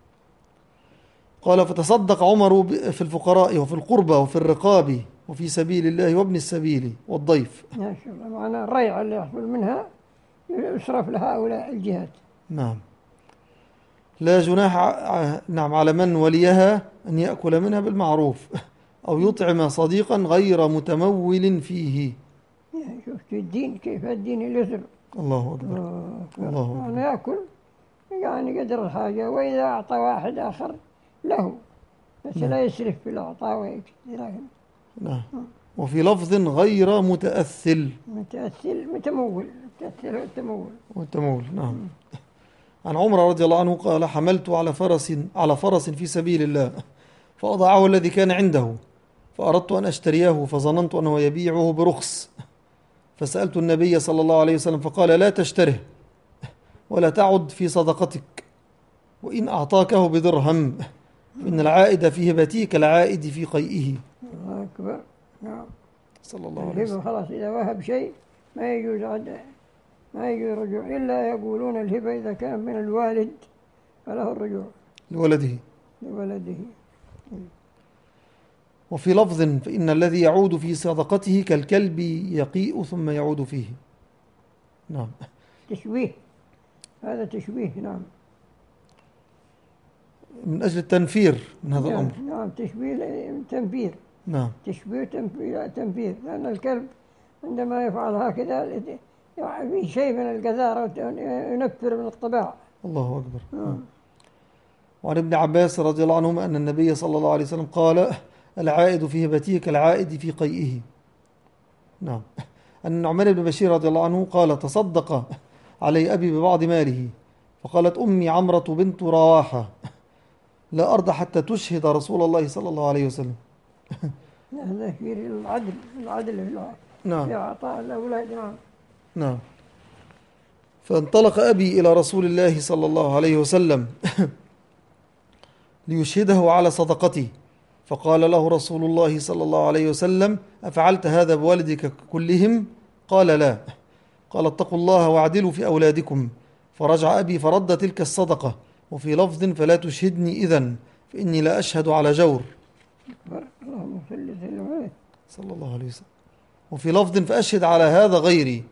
قال فتصدق عمر في الفقراء وفي القربى وفي الرقاب وفي سبيل الله وابن السبيل والضيف. ما شاء الله. معنى الريع اللي يحصل منها يصرف لهؤلاء الجهات. نعم. لا جناح نعم على من وليها أن يأكل منها بالمعروف أو يطعم صديقا غير متمول فيه. شفت الدين كيف الدين اليسر. الله أكبر. الله أكبر. يعني يأكل يعني قدر الحاجة وإذا أعطى واحد آخر له بس لا يسرف في الأعطاء ويكثر. نعم. وفي لفظ غير متأثل. متأثل متمول. متأثل والتمول. والتمول. نعم. عن عمر رضي الله عنه قال: حملت على فرس على فرس في سبيل الله، فأضاعه الذي كان عنده، فأردت أن أشتريه، فظننت أنه يبيعه برخص، فسألت النبي صلى الله عليه وسلم فقال: لا تشتره ولا تعد في صدقتك، وإن أعطاكه بدرهم فإن العائد في هبته كالعائد في قيئه. الله أكبر. نعم. صلى الله عليه وسلم. الهبة خلاص إذا وهب شيء ما يجوز عد ما يجوز الرجوع، إلا يقولون الهبة إذا كان من الوالد فله الرجوع لولده. لولده. وفي لفظ: فإن الذي يعود في صدقته كالكلب يقيء ثم يعود فيه. نعم. تشبيه، هذا تشبيه. نعم. من أجل التنفير من هذا نعم. الأمر. نعم، تشبيه تنفير. نعم. تشبيه تنفير, تنفير لأن الكلب عندما يفعل هكذا في شيء من القذارة ينفر من الطباع. الله أكبر. نعم. وعن ابن عباس رضي الله عنهما أن النبي صلى الله عليه وسلم قال: العائد في هبته كالعائد في قيئه. نعم. أن النعمان بن بشير رضي الله عنه قال: تصدق علي أبي ببعض ماله، فقالت أمي عمرة بنت رواحة: لا أرضى حتى تشهد رسول الله صلى الله عليه وسلم. هذا في العدل، العدل في العدل. نعم. في إعطاء الأولاد. نعم. نعم. فانطلق أبي إلى رسول الله صلى الله عليه وسلم ليشهده على صدقته، فقال له رسول الله صلى الله عليه وسلم: أفعلت هذا بوالدك كلهم؟ قال: لا. قال: اتقوا الله واعدلوا في أولادكم. فرجع أبي فرد تلك الصدقة. وفي لفظ: فلا تشهدني إذن فإني لا أشهد على جور. اللهم صل وسلم عليه صلى الله عليه وسلم. وفي لفظ: فأشهد على هذا غيري.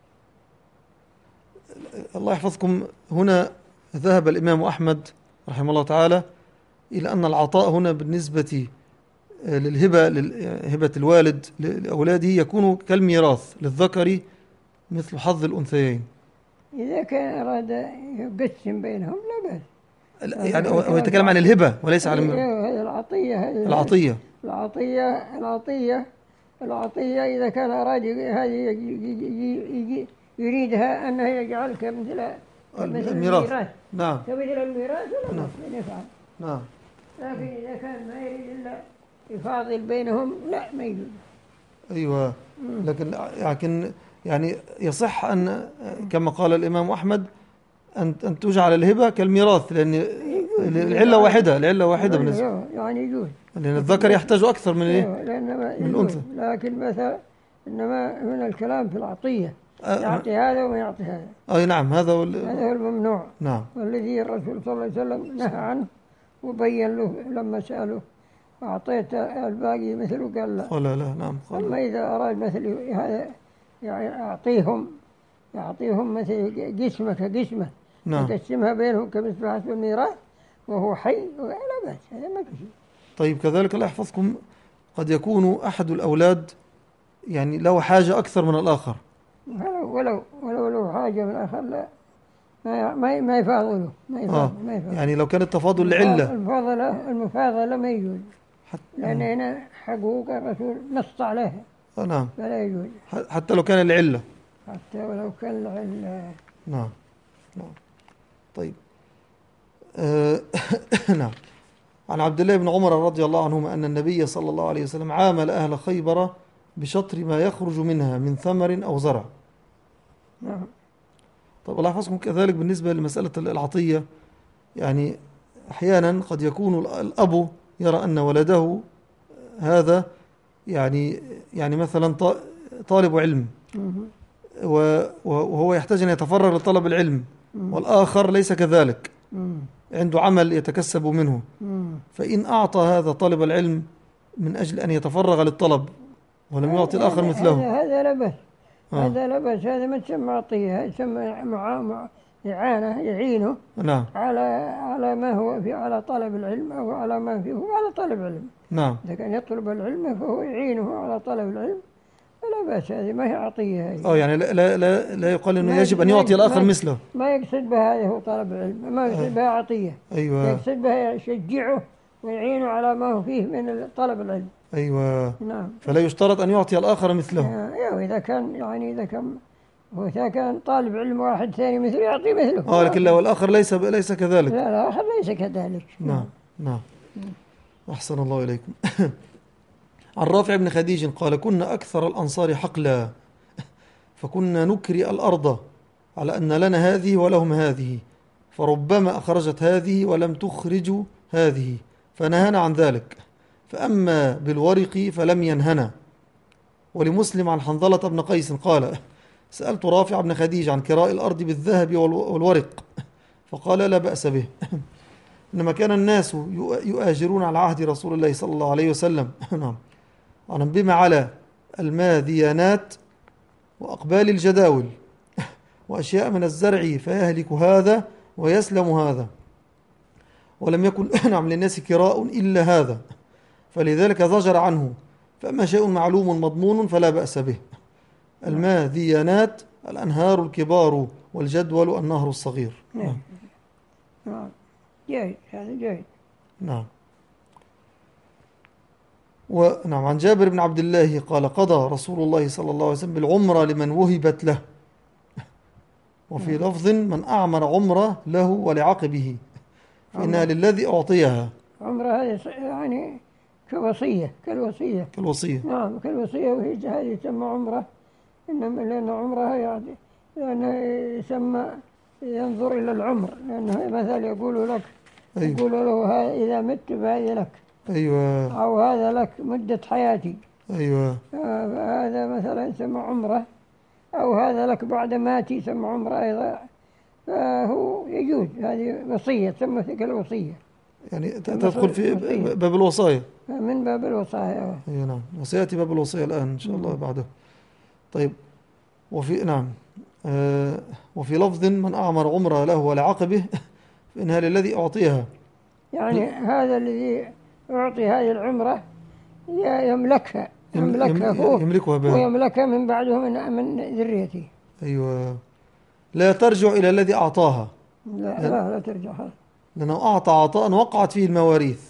الله يحفظكم. هنا ذهب الإمام أحمد رحمه الله تعالى إلى أن العطاء هنا بالنسبة للهبة هبة الوالد لأولاده يكون كالميراث للذكر مثل حظ الأنثيين. إذا كان أراد يقسم بينهم لا بأس. يعني هو يتكلم عن الهبة وليس عن هذه العطية. العطية. العطية العطية العطية إذا كان أراد هذه يريدها أنه يجعلك مثل مثل الميراث. نعم. كمثل الميراث ولا نعم. يفعل. نعم. لكن إذا كان ما يريد إلا يفاضل بينهم لا ما يجوز. أيوة. لكن لكن يعني يصح أن كما قال الإمام أحمد أن أن تجعل الهبة كالميراث، لأن العلة واحدة العلة واحدة بالنسبة يعني يجوز، لأن الذكر يحتاج أكثر من إيه؟ من الأنثى. لكن مثلا إنما من الكلام في العطية يعطي هذا وما يعطي هذا. أي نعم. هذا هو هذا هو الممنوع. نعم. والذي الرسول صلى الله عليه وسلم نهى عنه وبين له لما سأله: أعطيت الباقي مثله؟ قال لا. قال لا. نعم. قال أما إذا أراد مثل هذا يعني أعطيهم يعطيهم مثل قسمة كقسمة. نعم. يقسمها بينهم كمثل حسب الميراث وهو حي ولا بأس، هذا ما في شيء. طيب كذلك الله يحفظكم قد يكون أحد الأولاد يعني له حاجة أكثر من الآخر، ولو ولو ولو له حاجة من الآخر لا ما ما ما يفاضله ما يفاضل آه. ما يفاضل. يعني لو كان التفاضل لعلة المفاضلة المفاضلة ما يجوز، حتى لأن هنا حقوق الرسول نص عليها. آه نعم. فلا يجوز حتى لو كان العلة. حتى ولو كان العلة. نعم. نعم. طيب. آه نعم. عن عبد الله بن عمر رضي الله عنهما أن النبي صلى الله عليه وسلم عامل أهل خيبر بشطر ما يخرج منها من ثمر أو زرع. نعم. طيب الله يحفظكم كذلك بالنسبة لمسألة العطية، يعني أحيانا قد يكون الأب يرى أن ولده هذا يعني يعني مثلا طالب علم وهو يحتاج أن يتفرغ لطلب العلم، والآخر ليس كذلك، عنده عمل يتكسب منه، فإن أعطى هذا طالب العلم من أجل أن يتفرغ للطلب ولم يعطي الآخر مثله، هذا لا بأس. هذا لا بأس. هذا ما تسمى عطية، يسمى مع إعانة يعينه. نعم. على على ما هو في على طلب العلم أو على ما فيه على طلب العلم. نعم. إذا كان يطلب العلم فهو يعينه على طلب العلم فلا بأس. هذه ما هي عطية هذه. اه يعني لا لا لا, لا يقال إنه يجب أن يعطي الآخر مثله. ما يقصد بها هذا هو طلب العلم، ما يقصد بها عطية. أيوة. يقصد بها يشجعه ويعينه على ما هو فيه من طلب العلم. أيوة. نعم. فلا يشترط أن يعطي الآخر مثله. أيوة. إذا كان يعني إذا كان وإذا كان طالب علم واحد ثاني مثله يعطي مثله. آه لكن لو الآخر ليس ليس كذلك. لا الآخر ليس كذلك. نعم نعم. أحسن الله إليكم. عن رافع بن خديج قال كنا أكثر الأنصار حقلا فكنا نكري الأرض على أن لنا هذه ولهم هذه فربما أخرجت هذه ولم تخرج هذه فنهانا عن ذلك فأما بالورق فلم ينهنا. ولمسلم عن حنظلة بن قيس قال سألت رافع بن خديج عن كراء الأرض بالذهب والورق فقال لا بأس به. إنما كان الناس يؤاجرون على عهد رسول الله صلى الله عليه وسلم نعم بما على الماذيانات وأقبال الجداول وأشياء من الزرع فيهلك هذا ويسلم هذا ولم يكن نعم للناس كراء إلا هذا فلذلك زجر عنه. فأما شيء معلوم مضمون فلا بأس به. الماذيانات الأنهار الكبار والجدول النهر الصغير. نعم نعم جيد هذا جيد. نعم. ونعم عن جابر بن عبد الله قال قضى رسول الله صلى الله عليه وسلم بالعمرة لمن وهبت له وفي لفظ من أعمر عمرة له ولعقبه فإنها للذي أعطيها. عمرة هذه يعني كوصية كالوصية كالوصية نعم كالوصية وهي هذه تسمى عمرة إنما لأن عمرها يعني لأنه يسمى ينظر إلى العمر لأنه مثلا يقول لك أيوة. يقول له إذا مت فهذا لك أيوة أو هذا لك مدة حياتي أيوة هذا مثلا يسمى عمرة أو هذا لك بعد ماتي يسمى عمرة أيضا فهو يجوز هذه وصية تسمى كالوصية يعني تدخل في باب الوصايا من باب الوصايا. أي نعم وسيأتي باب الوصايا الآن إن شاء الله بعده. طيب وفي نعم آه وفي لفظ من أعمر عمره له ولعقبه فإنها للذي أعطيها يعني هذا الذي أعطي هذه العمرة يملكها يملكها هو يملكها بها ويملكها من بعده من من ذريته. أيوة لا ترجع إلى الذي أعطاها. لا لا, لا ترجع لأنه أعطى عطاء وقعت فيه المواريث.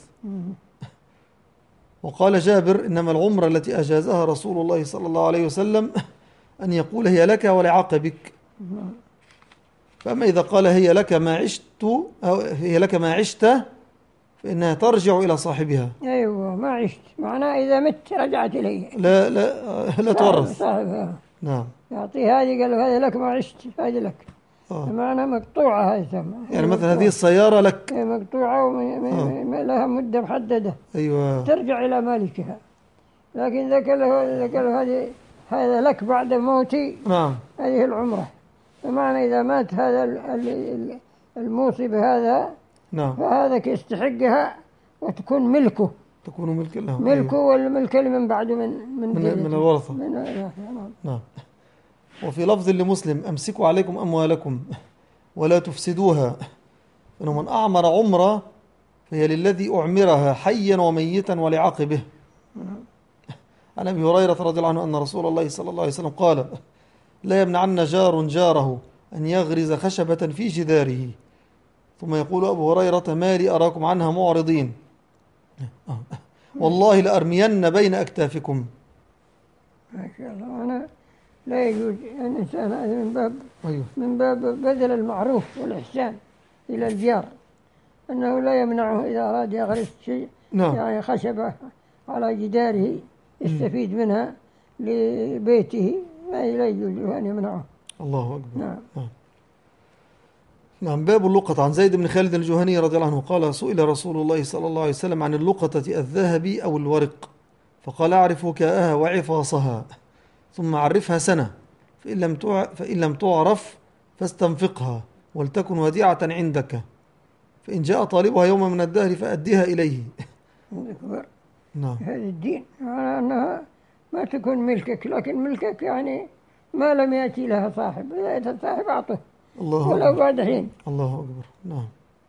وقال جابر إنما العمرة التي أجازها رسول الله صلى الله عليه وسلم أن يقول هي لك ولعقبك. فأما إذا قال هي لك ما عشت أو هي لك ما عشت فإنها ترجع إلى صاحبها. أيوة ما عشت معناه إذا مت رجعت إليه. لا لا لا تورث. صاحبها نعم يعطي هذه قال هذه لك ما عشت هذه لك. آه. معناها مقطوعة هذه تسمى يعني مثلا هذه السيارة لك مقطوعة ولها مدة محددة. أيوة ترجع إلى مالكها. لكن إذا قال له إذا قال هذه هذا لك بعد موتي. نعم هذه العمرة بمعنى إذا مات هذا الموصي بهذا نعم فهذا يستحقها وتكون ملكه تكون ملك له ملكه أيوة. والملك لمن بعده من من من, من الورثة. من نعم. نعم. وفي لفظ لمسلم أمسكوا عليكم أموالكم ولا تفسدوها إنه من أعمر عمره فهي للذي أعمرها حيا وميتا ولعقبه. عن أبي هريرة رضي الله عنه أن رسول الله صلى الله عليه وسلم قال لا يمنعن جار جاره أن يغرز خشبة في جداره ثم يقول أبو هريرة ما لي أراكم عنها معرضين والله لأرمين بين أكتافكم. ما شاء الله. أنا لا يجوز أن الإنسان هذا من باب أيوه. من باب بذل المعروف والإحسان إلى الجار أنه لا يمنعه إذا أراد يغرس شيء نعم. يعني خشبة على جداره يستفيد منها لبيته لا يجوز أن يمنعه. الله أكبر. نعم. نعم. نعم. باب اللقطة. عن زيد بن خالد الجهني رضي الله عنه قال سئل رسول الله صلى الله عليه وسلم عن اللقطة الذهب أو الورق فقال أعرف كاءها وعفاصها ثم عرفها سنة فإن لم فإن لم تعرف فاستنفقها ولتكن وديعة عندك فإن جاء طالبها يوم من الدهر فأديها إليه. نعم. هذا الدين على أنها ما تكون ملكك لكن ملكك يعني ما لم يأتي لها صاحب إذا أتى صاحب أعطه الله ولو بعد حين. الله أكبر. نعم.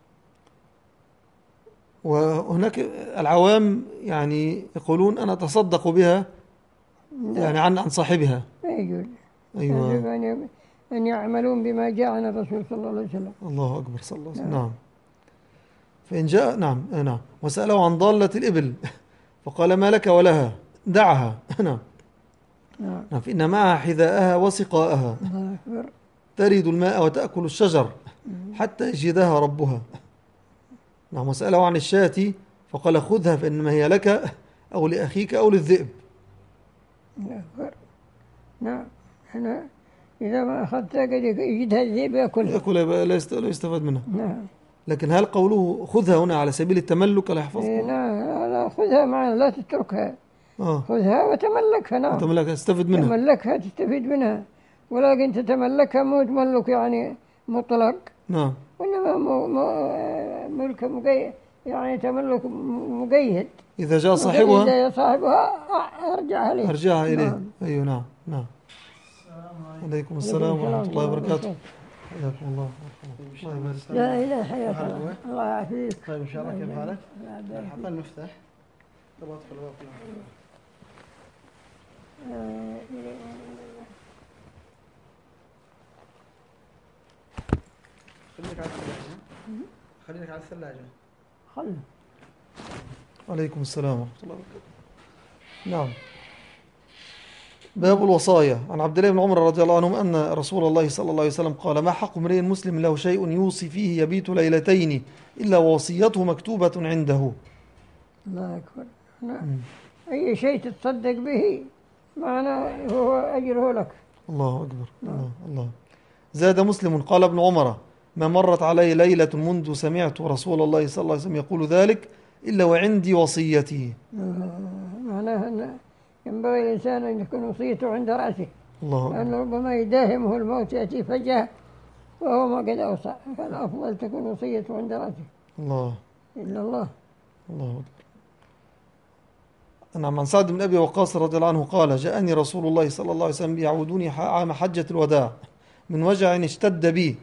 وهناك العوام يعني يقولون أنا أتصدق بها يعني عن عن صاحبها. ما يجوز. أيوة. يجب أن أن يعملون بما جاء عن الرسول صلى الله عليه وسلم. الله أكبر صلى الله عليه وسلم. نعم. فإن جاء نعم نعم وسأله عن ضالة الإبل فقال ما لك ولها دعها. نعم. نعم. فإن معها حذاءها وسقاءها الله أكبر. ترد الماء وتأكل الشجر حتى يجدها ربها. نعم. وسأله عن الشاة فقال خذها فإنما هي لك أو لأخيك أو للذئب. الله أكبر. نعم. أنا إذا ما أخذتها قد يجدها الذئب يأكلها. يأكل لا يستفاد منها. نعم. لكن هل قوله خذها هنا على سبيل التملك ولا إيه يحفظها؟ نعم. لا خذها معنا لا تتركها. آه. خذها وتملكها. نعم. تملكها تستفيد منها. تملكها تستفيد منها، ولكن تتملكها مو تملك يعني مطلق. نعم. وإنما مو مو ملك مقيد، يعني تملك مقيد. إذا جاء صاحبها إذا جاء صاحبها أرجعها إليه. أرجعها إليه. نعم. أيوه. نعم. نعم. عليكم السلام ورحمة الله وبركاته. حياكم الله. الله يبارك. لا إله حياك الله. الله يعافيك. طيب إن شاء الله. كيف حالك؟ حط المفتاح. تبغى تدخل الوقت. خليك على الثلاجة. خليك على الثلاجة. خل. عليكم السلام ورحمة الله وبركاته. نعم. باب الوصايا. عن عبد الله بن عمر رضي الله عنهم أن رسول الله صلى الله عليه وسلم قال ما حق امرئ مسلم له شيء يوصي فيه يبيت ليلتين إلا ووصيته مكتوبة عنده. الله أكبر. نعم. أي شيء تتصدق به معناه هو أجره لك. الله أكبر. الله. الله. زاد مسلم قال ابن عمر ما مرت علي ليلة منذ سمعت رسول الله صلى الله عليه وسلم يقول ذلك إلا وعندي وصيتي. معناه أن ينبغي الإنسان أن يكون وصيته عند رأسه. الله أكبر. لأنه ربما يداهمه الموت يأتي فجأة وهو ما قد أوصى، فالأفضل تكون وصيته عند رأسه. الله. إلا الله. الله أكبر. نعم. عن سعد بن أبي وقاص رضي الله عنه قال جاءني رسول الله صلى الله عليه وسلم يعودني عام حجة الوداع من وجع اشتد بي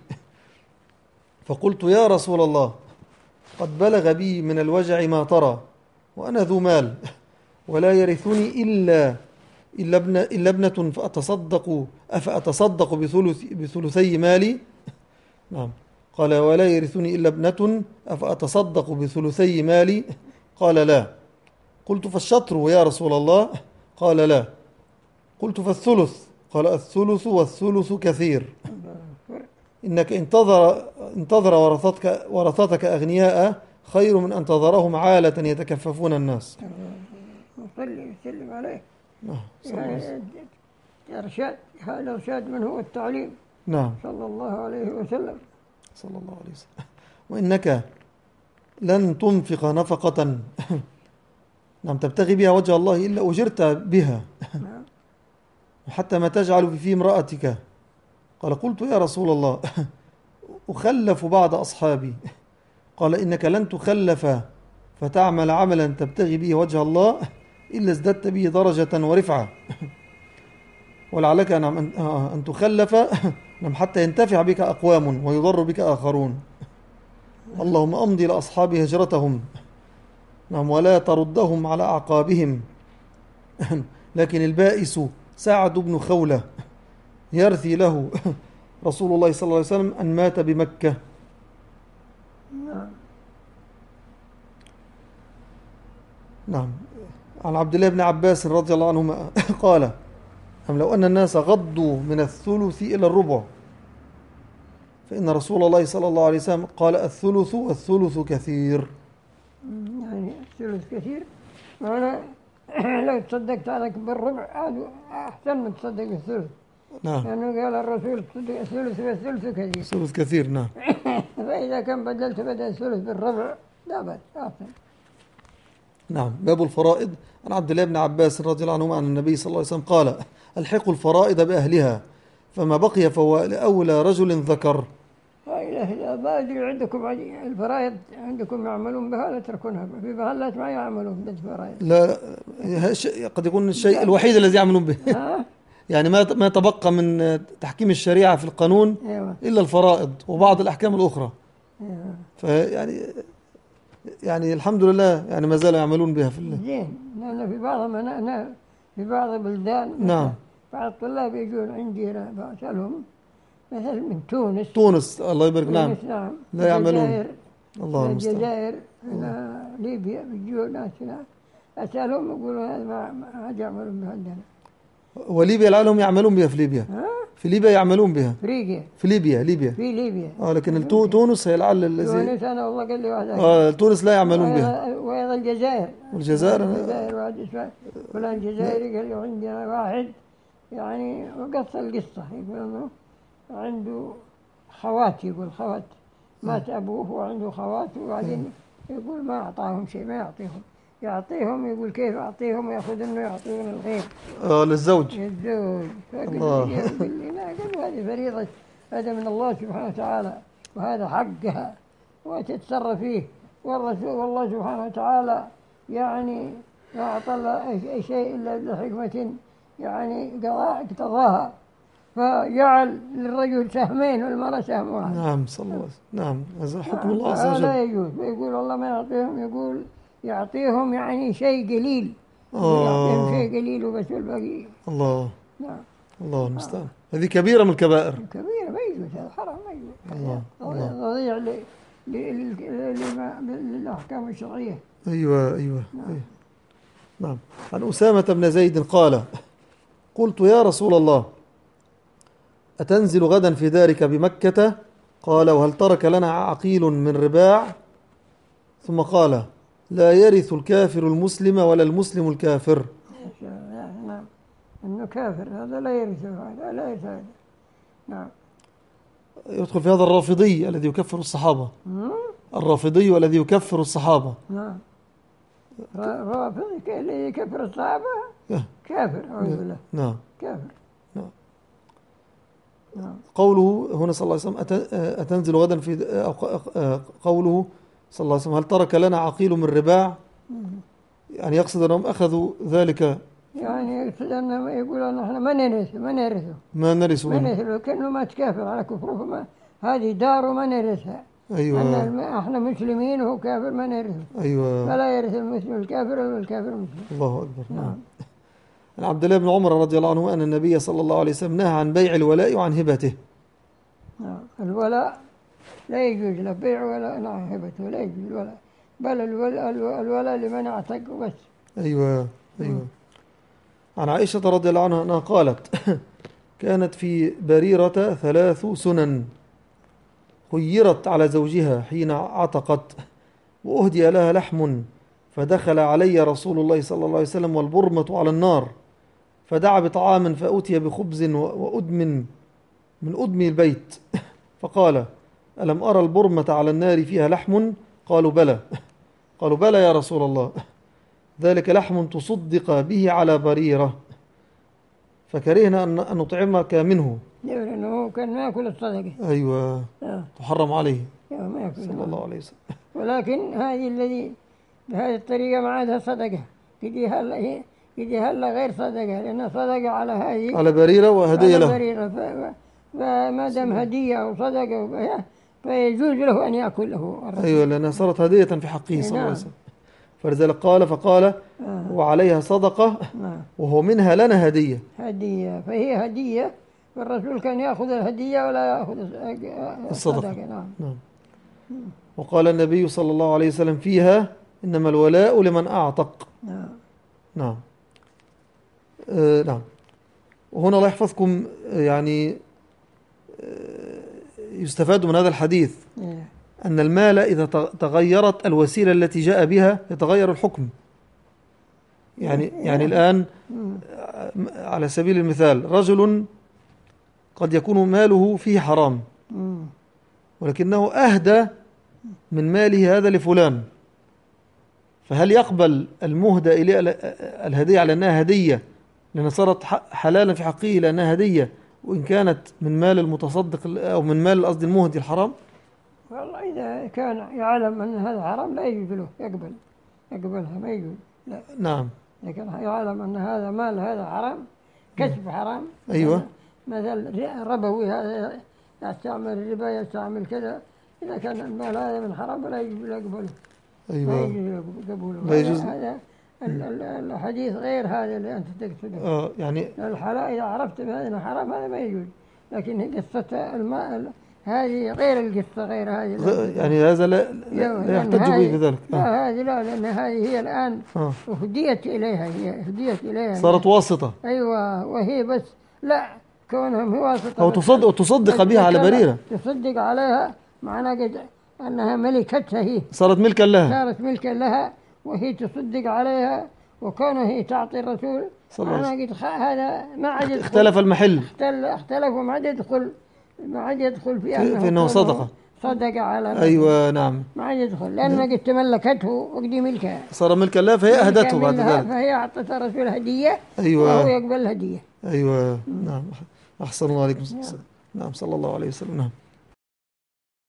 فقلت يا رسول الله قد بلغ بي من الوجع ما ترى وأنا ذو مال ولا يرثني إلا إلا ابنة, إلا ابنة فأتصدق أفأتصدق بثلث بثلثي مالي. نعم. قال ولا يرثني إلا ابنة أفأتصدق بثلثي مالي. قال لا. قلت فالشطر يا رسول الله. قال لا. قلت فالثلث. قال الثلث والثلث كثير. إنك انتظر انتظر ورثتك ورثتك أغنياء خير من أن تظرهم عالة يتكففون الناس. صلي وسلم عليه. نعم. إرشاد. هذا إرشاد من هو التعليم. نعم. صلى الله عليه وسلم. صلى الله عليه وسلم. وإنك لن تنفق نفقة نعم تبتغي بها وجه الله إلا أجرت بها حتى ما تجعل في امرأتك. قال قلت يا رسول الله أخلف بعض أصحابي. قال إنك لن تخلف فتعمل عملا تبتغي به وجه الله إلا ازددت به درجة ورفعة ولعلك نعم أن تخلف نعم حتى ينتفع بك أقوام ويضر بك آخرون. اللهم أمضي لأصحاب هجرتهم نعم ولا تردهم على أعقابهم. لكن البائس سعد بن خولة يرثي له رسول الله صلى الله عليه وسلم أن مات بمكة. نعم. عن عبد الله بن عباس رضي الله عنهما قال أم لو أن الناس غضوا من الثلث إلى الربع فإن رسول الله صلى الله عليه وسلم قال الثلث والثلث كثير. يعني الثلث كثير معنى لو تصدقت عليك بالربع أحسن من تصدق بالثلث. نعم. لأنه قال الرسول الثلث والثلث كثير. الثلث كثير. نعم. فإذا كان بدلت بدل الثلث بالربع لا بأس أحسن. نعم. باب الفرائض. عن عبد الله بن عباس رضي الله عنهما عن النبي صلى الله عليه وسلم قال الحقوا الفرائض بأهلها فما بقي فهو لأولى رجل ذكر. لا إله إلا الله. أدري عندكم الفرائض عندكم يعملون بها لا تركونها في محلات ما يعملون بالفرائض. لا قد يكون الشيء الوحيد الذي يعملون به يعني ما ما تبقى من تحكيم الشريعة في القانون إلا الفرائض وبعض الأحكام الأخرى. فيعني يعني الحمد لله يعني ما زالوا يعملون بها في الله. زين. لأن في بعض مناطق في بعض البلدان نعم بعض الطلاب يجون عندي أنا بسألهم مثلا من تونس. تونس الله يبارك. نعم. نعم. لا يعملون. الله المستعان. الجزائر هنا ليبيا بيجوا ناس هنا أسألهم يقولوا هذا ما ما يعملون به عندنا. وليبيا لعلهم يعملون بها في ليبيا. ها؟ في ليبيا يعملون بها. افريقيا. في ليبيا ليبيا. في ليبيا. اه لكن التو تونس هي لعل الذي. تونس انا والله قال لي واحد. اه تونس لا يعملون بها. وايضا الجزائر. والجزائر. الجزائر واحد اسمه فلان جزائري قال لي عندنا واحد يعني وقص القصة يقول انه عنده خوات، يقول خوات مات ابوه وعنده خوات وبعدين يقول ما اعطاهم شيء، ما يعطيهم، يعطيهم يقول كيف اعطيهم، ياخذ انه يعطون الغير. اه للزوج. للزوج. الله. لا قال هذه فريضة، هذا من الله سبحانه وتعالى وهذا حقها وتتصرف فيه، والرسول والله سبحانه وتعالى يعني ما أعطى أي شيء إلا لحكمة يعني اقتضاها، فجعل للرجل سهمين والمرأة سهم واحد. نعم صلى الله عليه وسلم. نعم هذا حكم الله عز وجل. لا يجوز، يقول الله ما يعطيهم، يقول يعطيهم يعني شيء قليل. آه. يعطيهم شيء قليل وبس الباقي. الله. نعم. الله المستعان. هذه كبيرة من الكبائر. كبيرة ما يجوز، هذا حرام ما يجوز. الله. الله. تضيع للأحكام الشرعية. أيوة أيوة. نعم. نعم. عن أسامة بن زيد قال: قلت يا رسول الله أتنزل غدا في دارك بمكة؟ قال: وهل ترك لنا عقيل من رباع؟ ثم قال: لا يرث الكافر المسلم ولا المسلم الكافر. نعم. إنه كافر هذا لا يرث، هذا لا يرث هذا. نعم. يدخل في هذا الرافضي الذي يكفر الصحابة. الرافضي الذي يكفر الصحابة. نعم. الرافضي اللي يكفر الصحابة كافر، أعوذ بالله. نعم. كافر. نعم. نعم. قوله هنا صلى الله عليه وسلم أتنزل غدا في قوله صلى الله عليه وسلم: هل ترك لنا عقيل من رباع؟ يعني يقصد أنهم أخذوا ذلك، يعني يقصد أنهم يقولون نحن ما نرثه ما نرثه ما نرثه ما نرثه كأنه ما تكافر على كفره، ما هذه دار ما نرثها. أيوة. احنا مسلمين وهو كافر ما نرثه. أيوة. فلا يرث المسلم الكافر ولا الكافر المسلم. الله أكبر. نعم. عن عبد الله بن عمر رضي الله عنه أن النبي صلى الله عليه وسلم نهى عن بيع الولاء وعن هبته. نعم. الولاء لا يجوز لا بيع ولا نعم هبته، لا يجوز الولاء، بل الولاء, الولاء لمن اعتق بس. أيوة أيوة. عن عائشة رضي الله عنها أنها قالت: كانت في بريرة ثلاث سنن خيرت على زوجها حين عتقت، وأهدي لها لحم، فدخل علي رسول الله صلى الله عليه وسلم والبرمة على النار، فدعا بطعام فأتي بخبز وأدم من أدم البيت، فقال: ألم أرى البرمة على النار فيها لحم؟ قالوا بلى. قالوا بلى يا رسول الله، ذلك لحم تصدق به على بريرة، فكرهنا أن نطعمك منه. لأنه كان ما يأكل الصدقة. أيوة. آه. تحرم عليه ما يأكل صلى الله عليه وسلم. ولكن هذه الذي بهذه الطريقة ما عادها صدقة، يجي هلا يجي هلا غير صدقة، لأنها صدقة على هذه على بريرة وهدية له. بريرة فما دام هدية أو صدقة فيجوز له أن يأكل له. أيوة لأنها صارت هدية في حقه صلى الله عليه وسلم. فلذلك قال فقال آه. وعليها صدقة آه. وهو منها لنا هدية. هدية فهي هدية، والرسول كان يأخذ الهدية ولا يأخذ الصدقة. نعم. نعم. وقال النبي صلى الله عليه وسلم فيها: إنما الولاء لمن أعتق. نعم. نعم. آه نعم. وهنا الله يحفظكم يعني آه يستفاد من هذا الحديث نعم. أن المال إذا تغيرت الوسيلة التي جاء بها يتغير الحكم. يعني يعني الآن على سبيل المثال رجل قد يكون ماله فيه حرام، ولكنه أهدى من ماله هذا لفلان، فهل يقبل المهدى إليه الهدية على أنها هدية لأنها صارت حلالا في حقه لأنها هدية، وإن كانت من مال المتصدق أو من مال قصد المهدي الحرام؟ والله إذا كان يعلم أن هذا حرام لا يجوز له يقبل يقبلها، ما يجوز. لا. نعم. لكن يعلم أن هذا مال هذا حرام، كسب حرام. أيوة. مثل ربوي هذا يستعمل الربا يستعمل كذا، إذا كان المال هذا من حرام فلا يجوز يقبله. أيوة. لا يجوز قبوله. لا يجوز. هذا الحديث غير هذا اللي أنت تقصده. آه يعني الحلال إذا عرفت بأنه حرام هذا ما يجوز، لكن قصة المال هذه غير القصة، غير هذه غ- يعني هذا لا, لا, لأن لا يحتج به هذه- في ذلك. آه. لا هذه لا، لأن هذه هي الآن آه. هديت إليها، هي هديت إليها صارت واسطة أيوة، وهي بس لا كونهم هي واسطة أو بس- تصدق, تصدق بها على بريرة، تصدق عليها معناه قد أنها ملكتها، هي صارت ملكا لها. صارت ملكا لها وهي تصدق عليها، وكونها هي تعطي الرسول صلى الله عليه معناه قد خ- هذا ما عاد يدخل، اختلف المحل اختل- اختلفوا، ما عاد يدخل ما عاد يدخل في في- أنه في أنه كونه صدقة. صدق على الرسول. أيوة نعم، ما عاد يدخل لأنها قد تملكته وقد ملكها، صار ملكا لها فهي أهدته بعد منها، ذلك. فهي أعطت الرسول هدية أيوة. وهو يقبل الهدية. أيوة نعم، أحسن الله عليكم. نعم صلى الله عليه وسلم. نعم.